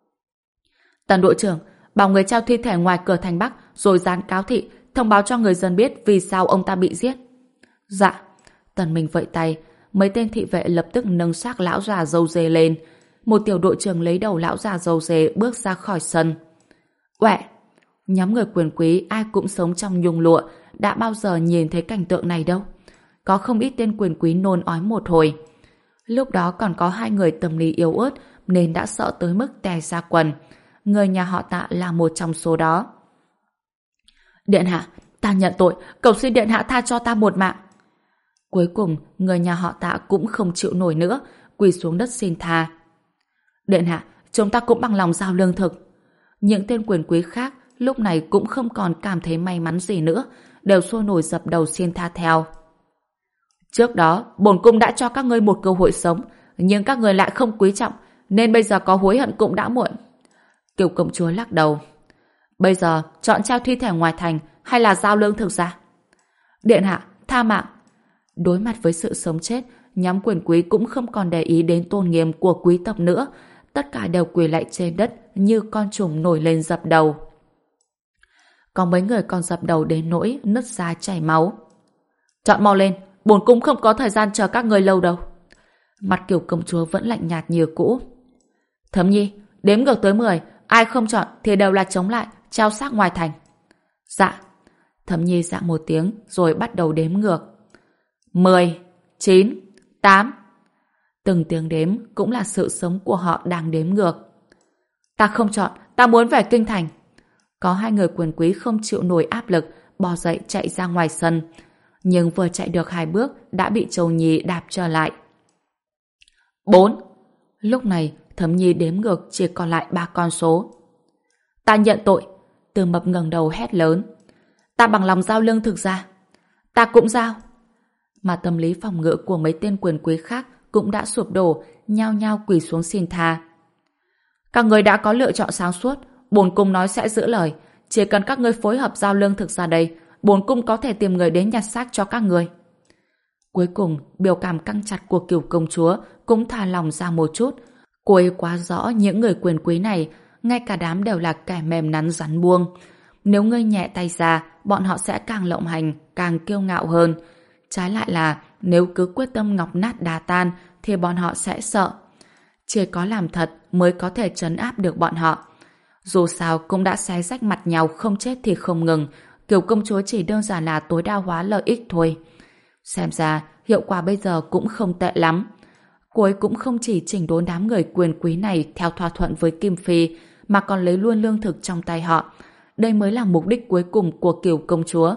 Tần đội trưởng, bảo người trao thi thể ngoài cửa thành Bắc rồi dán cáo thị, thông báo cho người dân biết vì sao ông ta bị giết. Dạ. Tần Minh vẫy tay, mấy tên thị vệ lập tức nâng xác lão già râu dê lên. Một tiểu đội trưởng lấy đầu lão già râu dê bước ra khỏi sân. Uẹ! Nhóm người quyền quý ai cũng sống trong nhung lụa, đã bao giờ nhìn thấy cảnh tượng này đâu. Có không ít tên quyền quý nôn ói một hồi. Lúc đó còn có hai người tâm lý yếu ớt nên đã sợ tới mức tè ra quần. Người nhà họ Tạ là một trong số đó. Điện hạ, ta nhận tội, cầu xin điện hạ tha cho ta một mạng. Cuối cùng, người nhà họ Tạ cũng không chịu nổi nữa, quỳ xuống đất xin tha. Điện hạ, chúng ta cũng bằng lòng giao lương thực. Những tên quyền quý khác lúc này cũng không còn cảm thấy may mắn gì nữa, đều sôi nổi dập đầu xin tha theo. Trước đó, bổn cung đã cho các ngươi một cơ hội sống, nhưng các ngươi lại không quý trọng, nên bây giờ có hối hận cũng đã muộn. Kiều công chúa lắc đầu. Bây giờ, chọn trao thi thể ngoài thành hay là giao lương thực ra? Điện hạ, tha mạng. Đối mặt với sự sống chết, nhóm quyền quý cũng không còn để ý đến tôn nghiêm của quý tộc nữa. Tất cả đều quỳ lại trên đất như con trùng nổi lên dập đầu. Có mấy người còn dập đầu đến nỗi nứt ra chảy máu. Chọn mau lên, bổn cung không có thời gian chờ các người lâu đâu. Mặt Kiều công chúa vẫn lạnh nhạt như cũ. Thẩm Nhi, đếm ngược tới mười, ai không chọn thì đều là chống lại, treo xác ngoài thành. Dạ. Thẩm Nhi dạ một tiếng rồi bắt đầu đếm ngược. Mười, chín, tám. Từng tiếng đếm cũng là sự sống của họ đang đếm ngược. Ta không chọn, ta muốn về kinh thành. Có hai người quyền quý không chịu nổi áp lực, bò dậy chạy ra ngoài sân. Nhưng vừa chạy được hai bước đã bị Châu Nhi đạp trở lại. Bốn. Lúc này Thẩm Nhi đếm ngược chỉ còn lại ba con số. Ta nhận tội. Từ Mập ngẩng đầu hét lớn. Ta bằng lòng giao lương thực ra. Ta cũng giao. Mà tâm lý phòng ngự của mấy tên quyền quý khác cũng đã sụp đổ, nhao nhao quỳ xuống xin tha. Các người đã có lựa chọn sáng suốt, bổn cung nói sẽ giữ lời. Chỉ cần các ngươi phối hợp giao lương thực ra đây, bổn cung có thể tìm người đến nhặt xác cho các người. Cuối cùng, biểu cảm căng chặt của Kiều công chúa cũng thả lòng ra một chút. Cô ấy quá rõ những người quyền quý này, ngay cả đám đều là kẻ mềm nắn rắn buông. Nếu ngươi nhẹ tay ra, bọn họ sẽ càng lộng hành, càng kiêu ngạo hơn. Trái lại là nếu cứ quyết tâm ngọc nát đá tan thì bọn họ sẽ sợ. Chỉ có làm thật mới có thể trấn áp được bọn họ. Dù sao cũng đã xé rách mặt nhau không chết thì không ngừng. Kiều công chúa chỉ đơn giản là tối đa hóa lợi ích thôi. Xem ra hiệu quả bây giờ cũng không tệ lắm. Cô ấy cũng không chỉ chỉnh đốn đám người quyền quý này theo thỏa thuận với Kim Phi mà còn lấy luôn lương thực trong tay họ. Đây mới là mục đích cuối cùng của Kiều công chúa.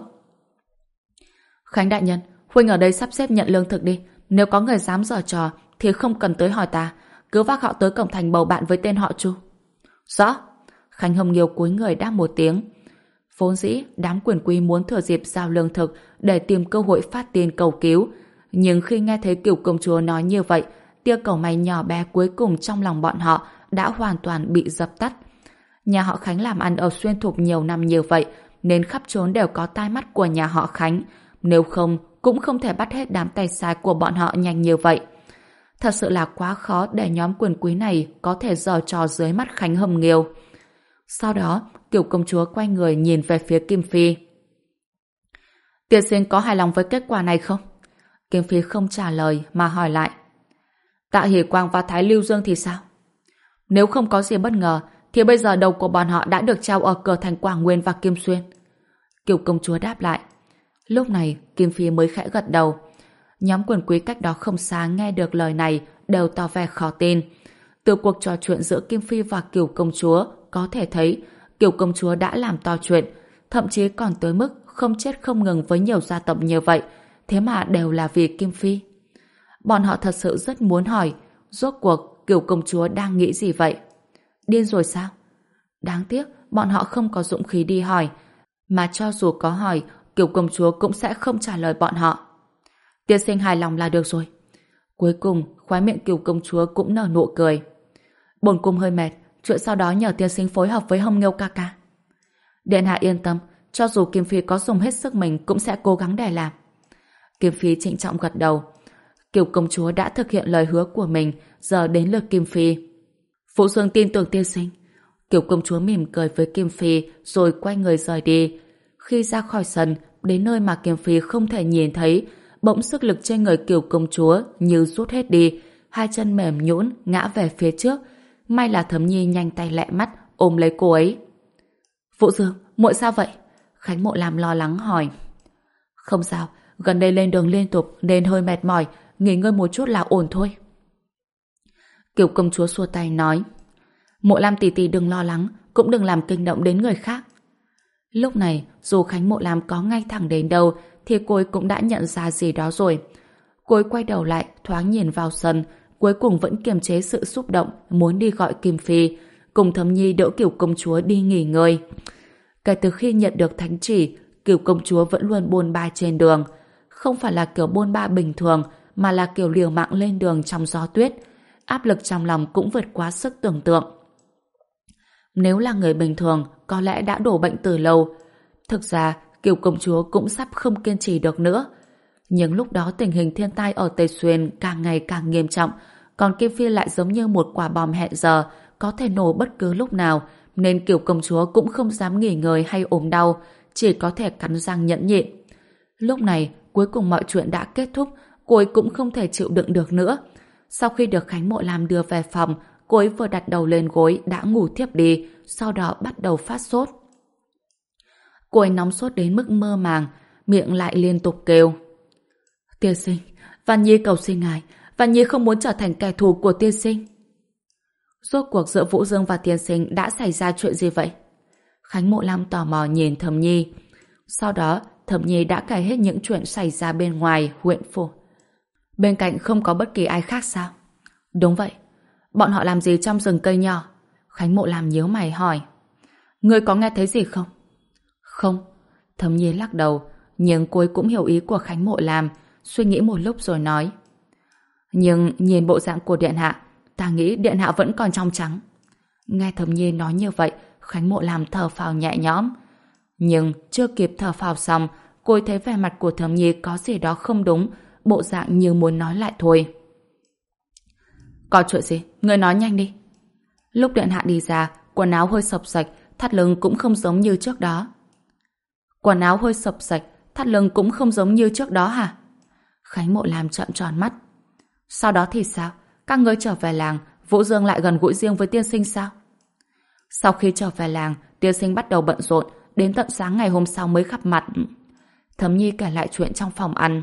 Khánh đại nhân, huynh ở đây sắp xếp nhận lương thực đi. Nếu có người dám giở trò thì không cần tới hỏi ta, cứ vác họ tới cổng thành bầu bạn với tên họ Chu. Rõ. Khánh Hồng Nghiêu cúi người đáp một tiếng. Vốn dĩ đám quyền quý muốn thừa dịp giao lương thực để tìm cơ hội phát tin cầu cứu, nhưng khi nghe thấy Kiều công chúa nói như vậy, tia cầu may nhỏ bé cuối cùng trong lòng bọn họ đã hoàn toàn bị dập tắt. Nhà họ Khánh làm ăn ở Xuyên Thục nhiều năm như vậy nên khắp trốn đều có tai mắt của nhà họ Khánh, nếu không cũng không thể bắt hết đám tay sai của bọn họ nhanh như vậy. Thật sự là quá khó để nhóm quyền quý này có thể giở trò dưới mắt Khánh Hồng Nghiêu. Sau đó, Kiều công chúa quay người nhìn về phía Kim Phi. Tiên sinh có hài lòng với kết quả này không? Kim Phi không trả lời mà hỏi lại. Tạ Hỷ Quang và Thái Lưu Dương thì sao? Nếu không có gì bất ngờ thì bây giờ đầu của bọn họ đã được treo ở cửa thành Quảng Nguyên và Kim Xuyên. Kiều công chúa đáp lại. Lúc này Kim Phi mới khẽ gật đầu. Nhóm quyền quý cách đó không xa nghe được lời này đều tỏ vẻ khó tin. Từ cuộc trò chuyện giữa Kim Phi và Kiều công chúa có thể thấy Kiều công chúa đã làm to chuyện, thậm chí còn tới mức không chết không ngừng với nhiều gia tộc như vậy, thế mà đều là vì Kim Phi. Bọn họ thật sự rất muốn hỏi, rốt cuộc Kiều công chúa đang nghĩ gì vậy? Điên rồi sao? Đáng tiếc, bọn họ không có dũng khí đi hỏi, mà cho dù có hỏi, Kiều công chúa cũng sẽ không trả lời bọn họ. Tiên sinh hài lòng là được rồi. Cuối cùng, khóe miệng Kiều công chúa cũng nở nụ cười. Bổn cung hơi mệt, chuyện sau đó nhờ tiên sinh phối hợp với Hồng Nghiêu ca ca. Điện hạ yên tâm, cho dù Kim Phi có dùng hết sức mình cũng sẽ cố gắng để làm. Kim Phi trịnh trọng gật đầu. Kiều công chúa đã thực hiện lời hứa của mình, giờ đến lượt Kim Phi. Phụ Dương tin tưởng tiên sinh. Kiều công chúa mỉm cười với Kim Phi rồi quay người rời đi. Khi ra khỏi sân, đến nơi mà Kim Phi không thể nhìn thấy, bỗng sức lực trên người Kiều công chúa như rút hết đi, hai chân mềm nhũn ngã về phía trước. May là Thấm Nhi nhanh tay lẹ mắt ôm lấy cô ấy. Phụ Dương, muội sao vậy? Khánh Mộ Lam lo lắng hỏi. Không sao, gần đây lên đường liên tục nên hơi mệt mỏi, nghỉ ngơi một chút là ổn thôi. Kiều công chúa xua tay nói. Mộ Lam tỷ tỷ đừng lo lắng, cũng đừng làm kinh động đến người khác. Lúc này, dù Khánh Mộ Lam có ngay thẳng đến đâu, thì cô ấy cũng đã nhận ra gì đó rồi. Cô ấy quay đầu lại, thoáng nhìn vào sân, cuối cùng vẫn kiềm chế sự xúc động, muốn đi gọi Kim Phi, cùng Thấm Nhi đỡ Kiều công chúa đi nghỉ ngơi. Kể từ khi nhận được thánh chỉ, Kiều công chúa vẫn luôn bôn ba trên đường. Không phải là kiểu bôn ba bình thường, mà là kiểu liều mạng lên đường trong gió tuyết. Áp lực trong lòng cũng vượt quá sức tưởng tượng. Nếu là người bình thường, có lẽ đã đổ bệnh từ lâu. Thực ra, Kiều công chúa cũng sắp không kiên trì được nữa. Nhưng lúc đó tình hình thiên tai ở Tây Xuyên càng ngày càng nghiêm trọng, còn Kim Phi lại giống như một quả bom hẹn giờ, có thể nổ bất cứ lúc nào, nên Kiều công chúa cũng không dám nghỉ ngơi hay ốm đau, chỉ có thể cắn răng nhẫn nhịn. Lúc này, cuối cùng mọi chuyện đã kết thúc, cô ấy cũng không thể chịu đựng được nữa. Sau khi được Khánh Mộ Lam đưa về phòng, cô ấy vừa đặt đầu lên gối đã ngủ thiếp đi, sau đó bắt đầu phát sốt. Cô ấy nóng sốt đến mức mơ màng, miệng lại liên tục kêu. Tiên sinh, Văn Nhi cầu xin ngài, Văn Nhi không muốn trở thành kẻ thù của tiên sinh. Rốt cuộc giữa Vũ Dương và tiên sinh đã xảy ra chuyện gì vậy? Khánh Mộ Lam tò mò nhìn Thẩm Nhi. Sau đó, Thẩm Nhi đã kể hết những chuyện xảy ra bên ngoài huyện phủ. Bên cạnh không có bất kỳ ai khác sao? Đúng vậy. Bọn họ làm gì trong rừng cây nhỏ? Khánh Mộ Lam nhíu mày hỏi. Ngươi có nghe thấy gì không? Không. Thẩm Nhi lắc đầu, nhưng cô ấy cũng hiểu ý của Khánh Mộ Lam, suy nghĩ một lúc rồi nói. Nhưng nhìn bộ dạng của điện hạ, ta nghĩ điện hạ vẫn còn trong trắng. Nghe Thẩm Nhi nói như vậy, Khánh Mộ Lam thở phào nhẹ nhõm. Nhưng chưa kịp thở phào xong, cô ấy thấy vẻ mặt của Thẩm Nhi có gì đó không đúng, bộ dạng như muốn nói lại thôi. Có chuyện gì? Ngươi nói nhanh đi. Lúc điện hạ đi ra, quần áo hơi sộc sạch, thắt lưng cũng không giống như trước đó. Quần áo hơi sộc sạch, thắt lưng cũng không giống như trước đó hả? Khánh Mộ Lam trợn tròn mắt. Sau đó thì sao? Các ngươi trở về làng, Vũ Dương lại gần gũi riêng với tiên sinh sao? Sau khi trở về làng, tiên sinh bắt đầu bận rộn, đến tận sáng ngày hôm sau mới gặp mặt. Thẩm Nhi kể lại chuyện trong phòng ăn.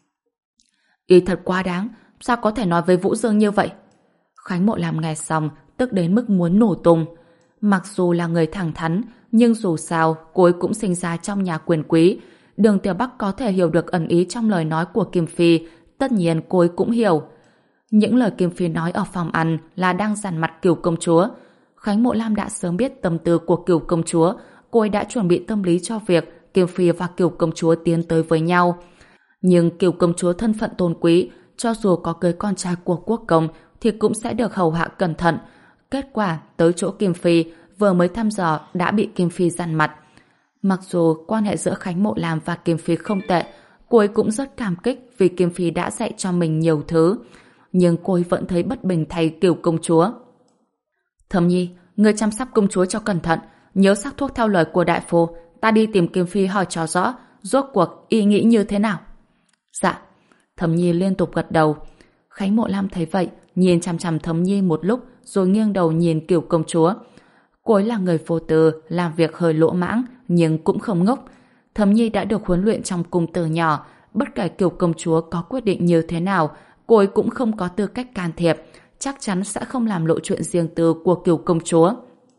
Ý thật quá đáng, sao có thể nói với Vũ Dương như vậy? Khánh Mộ Lam nghe xong, tức đến mức muốn nổ tung. Mặc dù là người thẳng thắn, nhưng dù sao, cô ấy cũng sinh ra trong nhà quyền quý. Đường Tiểu Bắc có thể hiểu được ẩn ý trong lời nói của Kim Phi, tất nhiên cô ấy cũng hiểu. Những lời Kim Phi nói ở phòng ăn là đang dằn mặt Kiều công chúa. Khánh Mộ Lam đã sớm biết tâm tư của Kiều công chúa, cô ấy đã chuẩn bị tâm lý cho việc Kim Phi và Kiều công chúa tiến tới với nhau. Nhưng Kiều công chúa thân phận tôn quý, cho dù có cưới con trai của quốc công thì cũng sẽ được hầu hạ cẩn thận. Kết quả tới chỗ Kim Phi, vừa mới thăm dò đã bị Kim Phi dằn mặt. Mặc dù quan hệ giữa Khánh Mộ Lam và Kim Phi không tệ, cô ấy cũng rất cảm kích vì Kim Phi đã dạy cho mình nhiều thứ, nhưng cô ấy vẫn thấy bất bình thay Kiều công chúa. Thẩm Nhi, ngươi chăm sóc công chúa cho cẩn thận, nhớ sắc thuốc theo lời của đại phu, ta đi tìm Kim Phi hỏi cho rõ rốt cuộc ý nghĩ như thế nào. Dạ. Thẩm Nhi liên tục gật đầu. Khánh Mộ Lam thấy vậy, nhìn chằm chằm Thẩm Nhi một lúc rồi nghiêng đầu nhìn Cửu công chúa. Cô ấy là người vô tư, làm việc hơi lỗ mãng nhưng cũng không ngốc. Thẩm Nhi đã được huấn luyện trong cung từ nhỏ, bất kể Cửu công chúa có quyết định như thế nào, cô ấy cũng không có tư cách can thiệp, chắc chắn sẽ không làm lộ chuyện riêng tư của Cửu công chúa.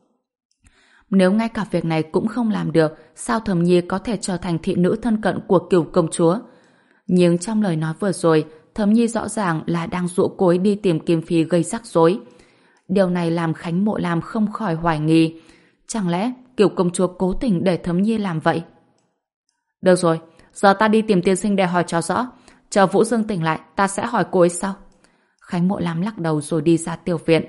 Nếu ngay cả việc này cũng không làm được, sao Thẩm Nhi có thể trở thành thị nữ thân cận của Cửu công chúa? Nhưng trong lời nói vừa rồi, Thẩm Nhi rõ ràng là đang dụ cô ấy đi tìm Kim Phi gây rắc rối. Điều này làm Khánh Mộ Lam không khỏi hoài nghi. Chẳng lẽ Cửu công chúa cố tình để Thẩm Nhi làm vậy? Được rồi, giờ ta đi tìm tiên sinh để hỏi cho rõ. Chờ Vũ Dương tỉnh lại, ta sẽ hỏi cô ấy sau. Khánh Mộ Lam lắc đầu rồi đi ra tiểu viện.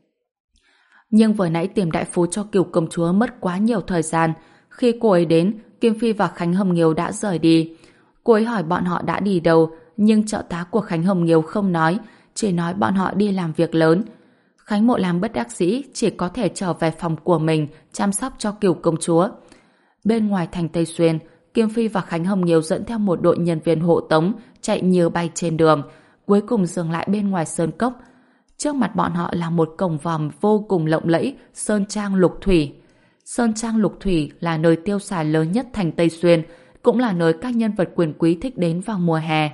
Nhưng vừa nãy tìm đại phu cho Cửu công chúa mất quá nhiều thời gian. Khi cô ấy đến, Kim Phi và Khánh Hồng Nghiêu đã rời đi. Cô ấy hỏi bọn họ đã đi đâu, nhưng trợ tá của Khánh Hồng Nghiêu không nói, chỉ nói bọn họ đi làm việc lớn. Khánh Mộ Lam bất đắc dĩ chỉ có thể trở về phòng của mình chăm sóc cho Cửu công chúa. Bên ngoài thành Tây Xuyên, Kim Phi và Khánh Hồng Nghiêu dẫn theo một đội nhân viên hộ tống chạy như bay trên đường, cuối cùng dừng lại bên ngoài sơn cốc. Trước mặt bọn họ là một cổng vòm vô cùng lộng lẫy, Sơn Trang Lục Thủy. Sơn Trang Lục Thủy là nơi tiêu xài lớn nhất thành Tây Xuyên, cũng là nơi các nhân vật quyền quý thích đến vào mùa hè.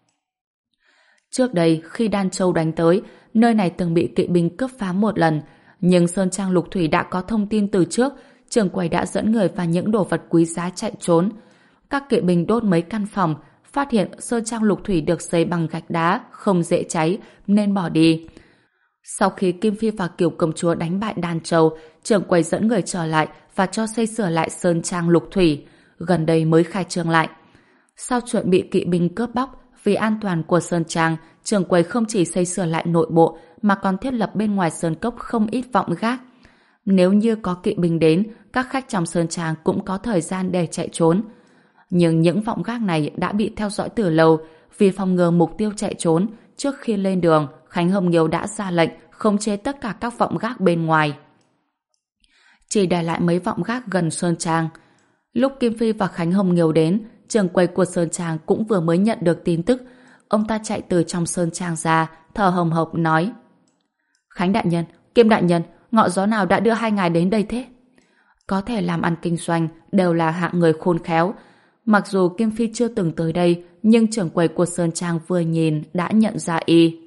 Trước đây, khi Đan Châu đánh tới, nơi này từng bị kỵ binh cướp phá một lần, nhưng Sơn Trang Lục Thủy đã có thông tin từ trước, trưởng quầy đã dẫn người và những đồ vật quý giá chạy trốn. Các kỵ binh đốt mấy căn phòng, phát hiện Sơn Trang Lục Thủy được xây bằng gạch đá, không dễ cháy, nên bỏ đi. Sau khi Kim Phi và Cửu công chúa đánh bại Đan Châu, trưởng quầy dẫn người trở lại và cho xây sửa lại Sơn Trang Lục Thủy, gần đây mới khai trương lại. Sau chuyện bị kỵ binh cướp bóc, vì an toàn của Sơn Trang, trưởng quầy không chỉ xây sửa lại nội bộ mà còn thiết lập bên ngoài sơn cốc không ít vọng gác. Nếu như có kỵ binh đến, các khách trong Sơn Trang cũng có thời gian để chạy trốn. Nhưng những vọng gác này đã bị theo dõi từ lâu, vì phòng ngừa mục tiêu chạy trốn. Trước khi lên đường, Khánh Hồng Nghiêu đã ra lệnh khống chế tất cả các vọng gác bên ngoài, chỉ để lại mấy vọng gác gần Sơn Trang. Lúc Kim Phi và Khánh Hồng Nghiêu đến, trưởng quầy của Sơn Trang cũng vừa mới nhận được tin tức. Ông ta chạy từ trong Sơn Trang ra, thở hồng hộc nói: Khánh đại nhân, Kim đại nhân, ngọn gió nào đã đưa hai ngài đến đây thế? Có thể làm ăn kinh doanh đều là hạng người khôn khéo. Mặc dù Kim Phi chưa từng tới đây, nhưng trưởng quầy của Sơn Trang vừa nhìn đã nhận ra y.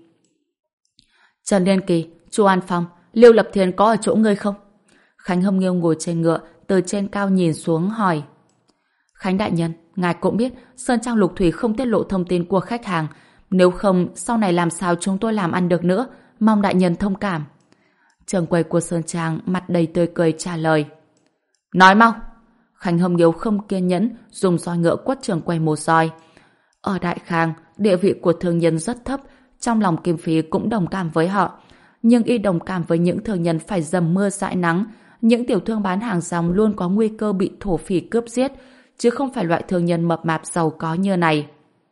Trần Liên Kỳ, Chu An Phong, Liêu Lập Thiên có ở chỗ ngươi không? Khánh Hồng Nghiêu ngồi trên ngựa, từ trên cao nhìn xuống hỏi. Khánh đại nhân, ngài cũng biết Sơn Trang Lục Thủy không tiết lộ thông tin của khách hàng, nếu không sau này làm sao chúng tôi làm ăn được nữa, mong đại nhân thông cảm. Trưởng quầy của Sơn Trang mặt đầy tươi cười trả lời. Nói mau! Khánh Hồng Nghiêu không kiên nhẫn, dùng roi ngựa quất trưởng quầy một roi. Ở Đại Khang, địa vị của thương nhân rất thấp, trong lòng Kim Phi cũng đồng cảm với họ. Nhưng y đồng cảm với những thương nhân phải dầm mưa dãi nắng, những tiểu thương bán hàng rong luôn có nguy cơ bị thổ phỉ cướp giết, chứ không phải loại thương nhân mập mạp giàu có như này.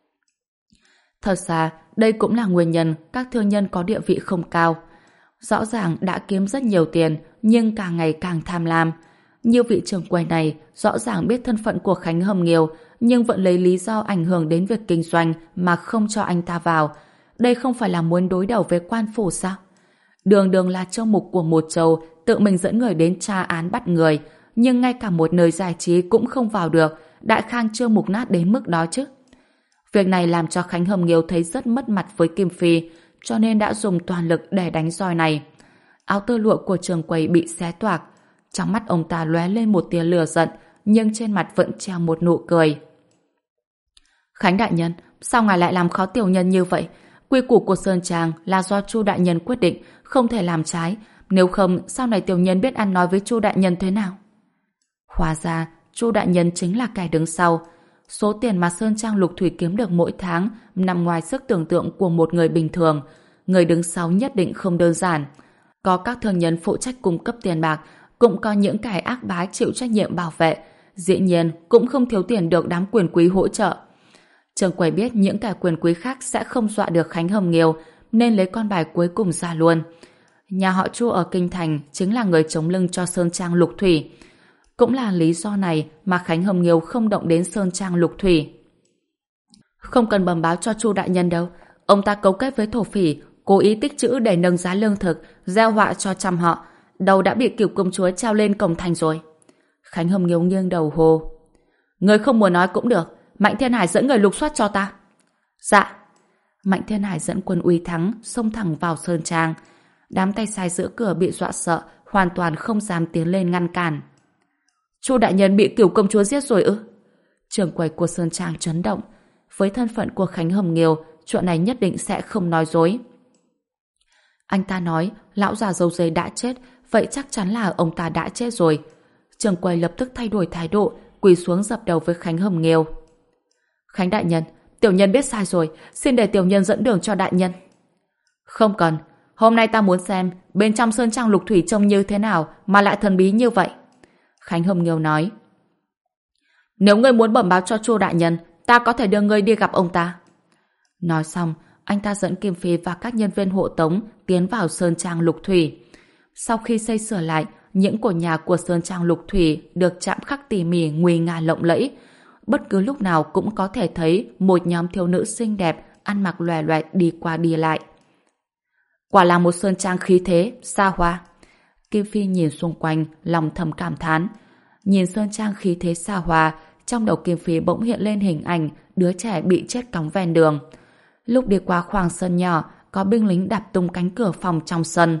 Thật ra, đây cũng là nguyên nhân các thương nhân có địa vị không cao. Rõ ràng đã kiếm rất nhiều tiền, nhưng càng ngày càng tham lam. Như vị trưởng quầy này rõ ràng biết thân phận của Khánh Hồng Nghiêu, nhưng vẫn lấy lý do ảnh hưởng đến việc kinh doanh mà không cho anh ta vào. Đây không phải là muốn đối đầu với quan phủ sao? Đường đường là châu mục của một châu, tự mình dẫn người đến tra án bắt người, nhưng ngay cả một nơi giải trí cũng không vào được. Đại Khang chưa mục nát đến mức đó chứ. Việc này làm cho Khánh Hồng Nghiêu thấy rất mất mặt với Kim Phi, cho nên đã dùng toàn lực để đánh roi này. Áo tơ lụa của trưởng quầy bị xé toạc, trong mắt ông ta lóe lên một tia lửa giận, nhưng trên mặt vẫn treo một nụ cười. Khánh đại nhân, sao ngài lại làm khó tiểu nhân như vậy? Quy củ của Sơn Trang là do Chu đại nhân quyết định, không thể làm trái. Nếu không, sau này tiểu nhân biết ăn nói với Chu đại nhân thế nào? Hóa ra, Chu đại nhân chính là kẻ đứng sau. Số tiền mà Sơn Trang Lục Thủy kiếm được mỗi tháng nằm ngoài sức tưởng tượng của một người bình thường. Người đứng sau nhất định không đơn giản. Có các thương nhân phụ trách cung cấp tiền bạc, cũng có những kẻ ác bá chịu trách nhiệm bảo vệ. Dĩ nhiên, cũng không thiếu tiền được đám quyền quý hỗ trợ. Trưởng quầy biết những kẻ quyền quý khác sẽ không dọa được Khánh Hồng Nghiêu, nên lấy con bài cuối cùng ra luôn. Nhà họ Chu ở Kinh Thành chính là người chống lưng cho Sơn Trang Lục Thủy. Cũng là lý do này mà Khánh Hồng Nghiêu không động đến Sơn Trang Lục Thủy. Không cần bẩm báo cho Chu đại nhân đâu. Ông ta cấu kết với thổ phỉ, cố ý tích trữ để nâng giá lương thực, gieo họa cho trăm họ. Đầu đã bị cửu công chúa treo lên cổng thành rồi. Khánh Hồng Nghiêu nghiêng đầu hô. Người không muốn nói cũng được. Mạnh Thiên Hải dẫn người lục soát cho ta. Dạ. Mạnh Thiên Hải dẫn quân uy thắng, xông thẳng vào sơn trang. Đám tay sai giữa cửa bị dọa sợ, hoàn toàn không dám tiến lên ngăn cản. Chu đại nhân bị cửu công chúa giết rồi ư? Trưởng quầy của sơn trang chấn động. Với thân phận của Khánh Hồng Nghiêu, chuyện này nhất định sẽ không nói dối. Anh ta nói, lão già dâu dây đã chết, vậy chắc chắn là ông ta đã chết rồi. Trưởng quầy lập tức thay đổi thái độ, quỳ xuống dập đầu với Khánh Hồng Nghiêu. Khánh đại nhân, tiểu nhân biết sai rồi, xin để tiểu nhân dẫn đường cho đại nhân. Không cần, hôm nay ta muốn xem bên trong sơn trang lục thủy trông như thế nào mà lại thần bí như vậy. Khánh Hồng Nghiêu nói. Nếu ngươi muốn bẩm báo cho Chu đại nhân, ta có thể đưa ngươi đi gặp ông ta. Nói xong, anh ta dẫn Kim Phi và các nhân viên hộ tống tiến vào sơn trang lục thủy. Sau khi xây sửa lại, những cột nhà của sơn trang lục thủy được chạm khắc tỉ mỉ nguy nga lộng lẫy. Bất cứ lúc nào cũng có thể thấy một nhóm thiếu nữ xinh đẹp ăn mặc lòe loẹt đi qua đi lại. Quả là một sơn trang khí thế, xa hoa. Kim Phi nhìn xung quanh, lòng thầm cảm thán. Nhìn sơn trang khí thế xa hoa, trong đầu Kim Phi bỗng hiện lên hình ảnh đứa trẻ bị chết cóng ven đường. Lúc đi qua khoảng sân nhỏ, có binh lính đạp tung cánh cửa phòng trong sân.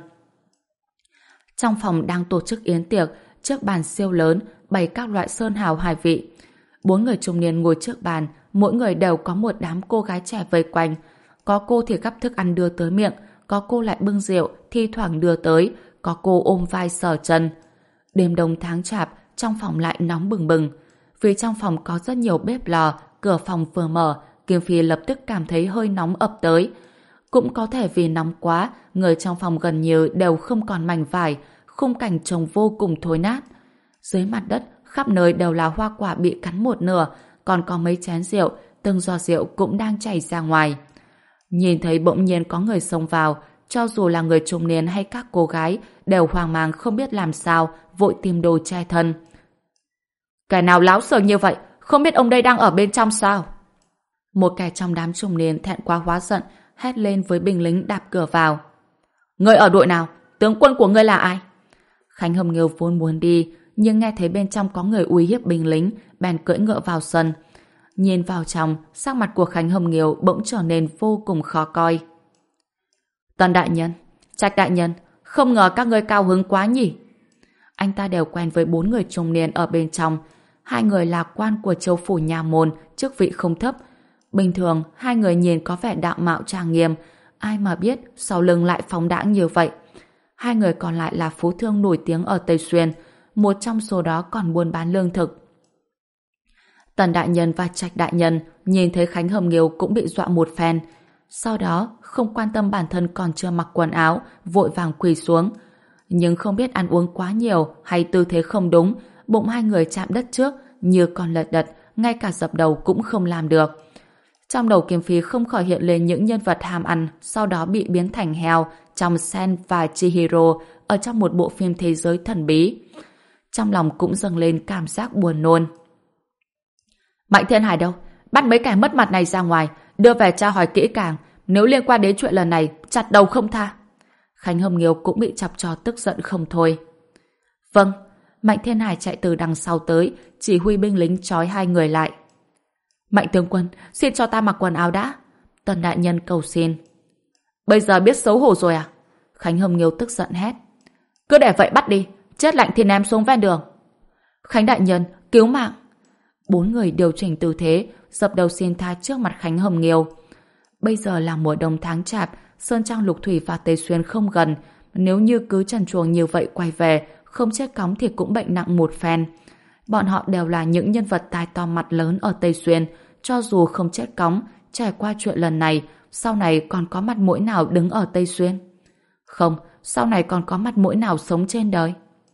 Trong phòng đang tổ chức yến tiệc, trước bàn siêu lớn bày các loại sơn hào hải vị. Bốn người trung niên ngồi trước bàn, mỗi người đều có một đám cô gái trẻ vây quanh. Có cô thì gắp thức ăn đưa tới miệng, có cô lại bưng rượu, thi thoảng đưa tới, có cô ôm vai sờ chân. Đêm đông tháng chạp, trong phòng lại nóng bừng bừng. Vì trong phòng có rất nhiều bếp lò, cửa phòng vừa mở, Kim Phi lập tức cảm thấy hơi nóng ập tới. Cũng có thể vì nóng quá, người trong phòng gần như đều không còn mảnh vải, khung cảnh trông vô cùng thối nát. Dưới mặt đất, khắp nơi đều là hoa quả bị cắn một nửa, còn có mấy chén rượu, từng giọt rượu cũng đang chảy ra ngoài. Nhìn thấy bỗng nhiên có người xông vào, cho dù là người trung niên hay các cô gái, đều hoang mang không biết làm sao, vội tìm đồ che thân. Kẻ nào láo xờ như vậy, không biết ông đây đang ở bên trong sao? Một kẻ trong đám trung niên thẹn quá hóa giận, hét lên với binh lính đạp cửa vào. Ngươi ở đội nào? Tướng quân của ngươi là ai? Khánh Hồng Nghiêu vốn muốn đi, nhưng nghe thấy bên trong có người uy hiếp binh lính, bèn cưỡi ngựa vào sân. Nhìn vào trong, sắc mặt của Khánh Hồng Nghiêu bỗng trở nên vô cùng khó coi. Tần đại nhân, Trạch đại nhân, không ngờ các ngươi cao hứng quá nhỉ? Anh ta đều quen với bốn người trung niên ở bên trong. Hai người là quan của châu phủ nhà môn, chức vị không thấp. Bình thường, hai người nhìn có vẻ đạo mạo trang nghiêm, ai mà biết sau lưng lại phóng đãng như vậy. Hai người còn lại là phú thương nổi tiếng ở Tây Xuyên, một trong số đó còn buôn bán lương thực. Tần đại nhân và Trạch đại nhân nhìn thấy Khánh Hồng Nghiêu cũng bị dọa một phen. Sau đó, không quan tâm bản thân còn chưa mặc quần áo, vội vàng quỳ xuống. Nhưng không biết ăn uống quá nhiều hay tư thế không đúng, bụng hai người chạm đất trước, như còn lật đật, ngay cả dập đầu cũng không làm được. Trong đầu Kim Phi không khỏi hiện lên những nhân vật ham ăn, sau đó bị biến thành heo trong Sen và Chihiro ở trong một bộ phim thế giới thần bí. Trong lòng cũng dâng lên cảm giác buồn nôn. Mạnh Thiên Hải đâu? Bắt mấy kẻ mất mặt này ra ngoài, đưa về tra hỏi kỹ càng, nếu liên quan đến chuyện lần này, chặt đầu không tha. Khánh Hồng Nghiêu cũng bị chọc cho tức giận không thôi. Vâng. Mạnh Thiên Hải chạy từ đằng sau tới, chỉ huy binh lính trói hai người lại. Mạnh tướng quân, xin cho ta mặc quần áo đã. Tần đại nhân cầu xin. Bây giờ biết xấu hổ rồi à? Khánh Hồng Nghiêu tức giận hét. Cứ để vậy bắt đi, chết lạnh thì ném xuống ven đường. Khánh đại nhân, cứu mạng. Bốn người điều chỉnh tư thế, dập đầu xin tha trước mặt Khánh Hồng Nghiêu. Bây giờ là mùa đông tháng chạp, sơn trang lục thủy và Tây Xuyên không gần. Nếu như cứ trần truồng như vậy quay về, không chết cóng thì cũng bệnh nặng một phen. Bọn họ đều là những nhân vật tai to mặt lớn ở Tây Xuyên, cho dù không chết cóng, trải qua chuyện lần này, sau này còn có mặt mũi nào đứng ở Tây Xuyên? Không, sau này còn có mặt mũi nào sống trên đời?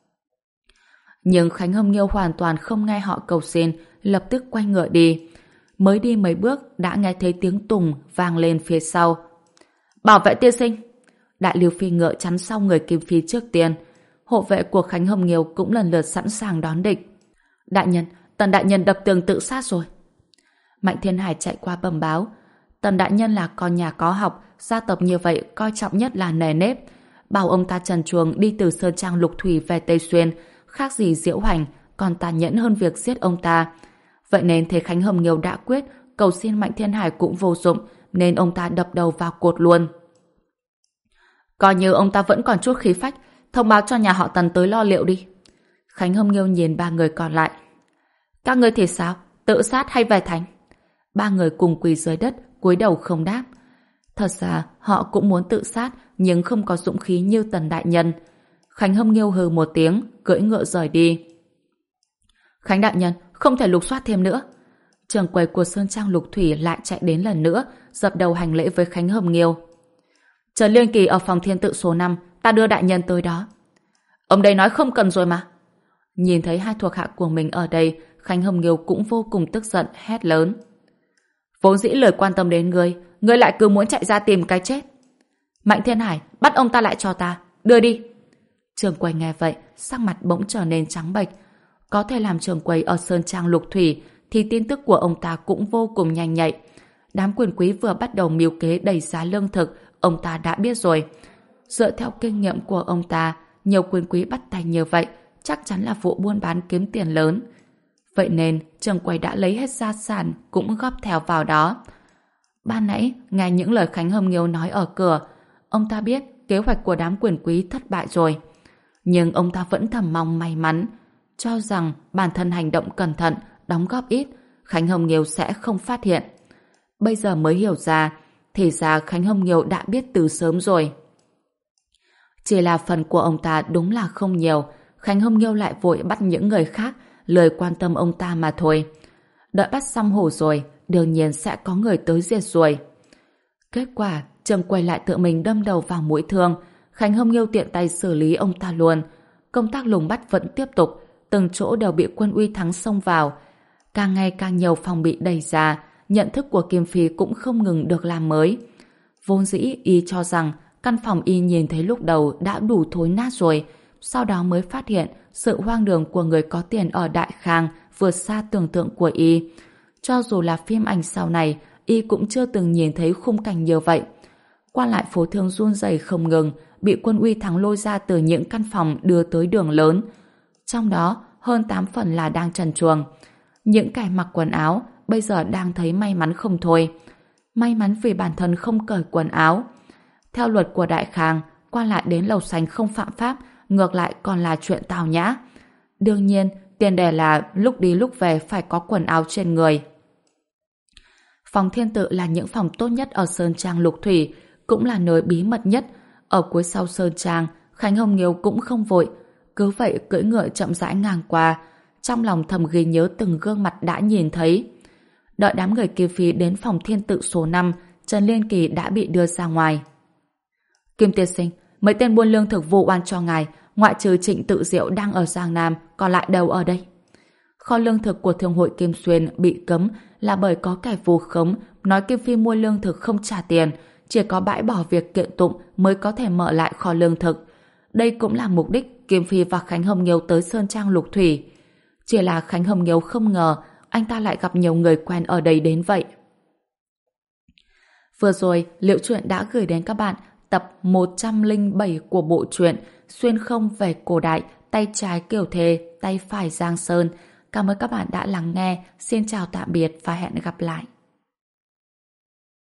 Nhưng Khánh Hồng Nghiêu hoàn toàn không nghe họ cầu xin, lập tức quay ngựa đi. Mới đi mấy bước đã nghe thấy tiếng tùng vang lên phía sau. Bảo vệ tiên sinh! Đại Lưu Phi ngựa chắn sau người Kim Phi trước tiên. Hộ vệ của Khánh Hồng Nghiêu cũng lần lượt sẵn sàng đón địch. Đại nhân, Tần đại nhân đập tường tự sát rồi. Mạnh Thiên Hải chạy qua bẩm báo. Tần đại nhân là con nhà có học, gia tộc như vậy coi trọng nhất là nề nếp. Bảo ông ta trần truồng đi từ Sơn Trang Lục Thủy về Tây Xuyên, khác gì diễu hành, còn tàn nhẫn hơn việc giết ông ta. Vậy nên thấy Khánh Hồng Nghiêu đã quyết, cầu xin Mạnh Thiên Hải cũng vô dụng, nên ông ta đập đầu vào cột luôn. Coi như ông ta vẫn còn chút khí phách, thông báo cho nhà họ Tần tới lo liệu đi. Khánh Hồng Nghiêu nhìn ba người còn lại. Các ngươi thì sao? Tự sát hay về thành? Ba người cùng quỳ dưới đất, cúi đầu không đáp. Thật ra họ cũng muốn tự sát, nhưng không có dũng khí như Tần đại nhân. Khánh Hồng Nghiêu hừ một tiếng, cưỡi ngựa rời đi. Khánh đại nhân, không thể lục soát thêm nữa. Trưởng quầy của Sơn Trang Lục Thủy lại chạy đến lần nữa, dập đầu hành lễ với Khánh Hồng Nghiêu. Trần Liên Kỳ ở phòng thiên tự số năm, ta đưa đại nhân tới đó. Ông đây nói không cần rồi mà. Nhìn thấy hai thuộc hạ của mình ở đây, Khánh Hồng Nghiêu cũng vô cùng tức giận, hét lớn. Vốn dĩ lời quan tâm đến ngươi, ngươi lại cứ muốn chạy ra tìm cái chết. Mạnh Thiên Hải, bắt ông ta lại cho ta, đưa đi. Trưởng quầy nghe vậy, sắc mặt bỗng trở nên trắng bệch. Có thể làm trưởng quầy ở Sơn Trang Lục Thủy, thì tin tức của ông ta cũng vô cùng nhanh nhạy. Đám quyền quý vừa bắt đầu mưu kế đẩy giá lương thực, ông ta đã biết rồi. Dựa theo kinh nghiệm của ông ta, nhiều quyền quý bắt tay như vậy, chắc chắn là vụ buôn bán kiếm tiền lớn. Vậy nên, trưởng quầy đã lấy hết gia sản cũng góp theo vào đó. Ban nãy, nghe những lời Khánh Hồng Nghiêu nói ở cửa, ông ta biết kế hoạch của đám quyền quý thất bại rồi. Nhưng ông ta vẫn thầm mong may mắn, cho rằng bản thân hành động cẩn thận, đóng góp ít, Khánh Hồng Nghiêu sẽ không phát hiện. Bây giờ mới hiểu ra, thì ra Khánh Hồng Nghiêu đã biết từ sớm rồi. Chỉ là phần của ông ta đúng là không nhiều, Khánh Hồng Nghiêu lại vội bắt những người khác, lười quan tâm ông ta mà thôi. Đợi bắt xong hổ rồi, đương nhiên sẽ có người tới diệt rồi. Kết quả, Trầm quay lại tự mình đâm đầu vào mũi thương, Khánh Hồng Nghiêu tiện tay xử lý ông ta luôn. Công tác lùng bắt vẫn tiếp tục, từng chỗ đều bị quân uy thắng xông vào. Càng ngày càng nhiều phòng bị đẩy ra, nhận thức của Kim Phi cũng không ngừng được làm mới. Vốn dĩ y cho rằng căn phòng y nhìn thấy lúc đầu đã đủ thối nát rồi, sau đó mới phát hiện sự hoang đường của người có tiền ở Đại Khang vượt xa tưởng tượng của y. Cho dù là phim ảnh sau này, y cũng chưa từng nhìn thấy khung cảnh như vậy. Qua lại phố thương run rẩy không ngừng, bị quân uy thắng lôi ra từ những căn phòng đưa tới đường lớn. Trong đó, hơn tám phần là đang trần truồng. Những kẻ mặc quần áo bây giờ đang thấy may mắn không thôi. May mắn vì bản thân không cởi quần áo. Theo luật của Đại Khang, qua lại đến lầu sành không phạm pháp, ngược lại còn là chuyện tào nhã. Đương nhiên, tiền đề là lúc đi lúc về phải có quần áo trên người. Phòng thiên tự là những phòng tốt nhất ở Sơn Trang Lục Thủy, cũng là nơi bí mật nhất. Ở cuối sau Sơn Trang, Khánh Hồng Nghiêu cũng không vội, cứ vậy cưỡi ngựa chậm rãi ngang qua, trong lòng thầm ghi nhớ từng gương mặt đã nhìn thấy. Đợi đám người Kim Phi đến phòng thiên tự số năm, Trần Liên Kỳ đã bị đưa ra ngoài. Kim tiên sinh, mấy tên buôn lương thực vu oan cho ngài, ngoại trừ Trịnh Tự Diệu đang ở Giang Nam, còn lại đều ở đây. Kho lương thực của Thương hội Kim Xuyên bị cấm là bởi có kẻ vu khống nói Kim Phi mua lương thực không trả tiền, chỉ có bãi bỏ việc kiện tụng mới có thể mở lại kho lương thực. Đây cũng là mục đích Kim Phi và Khánh Hồng Nghiêu tới Sơn Trang Lục Thủy. Chỉ là Khánh Hồng Nghiêu không ngờ anh ta lại gặp nhiều người quen ở đây đến vậy. Vừa rồi, Liệu Truyện đã gửi đến các bạn tập một trăm lẻ bảy của bộ truyện Xuyên không về cổ đại, tay trái Kiều Thề, tay phải Giang Sơn. Cảm ơn các bạn đã lắng nghe. Xin chào tạm biệt và hẹn gặp lại.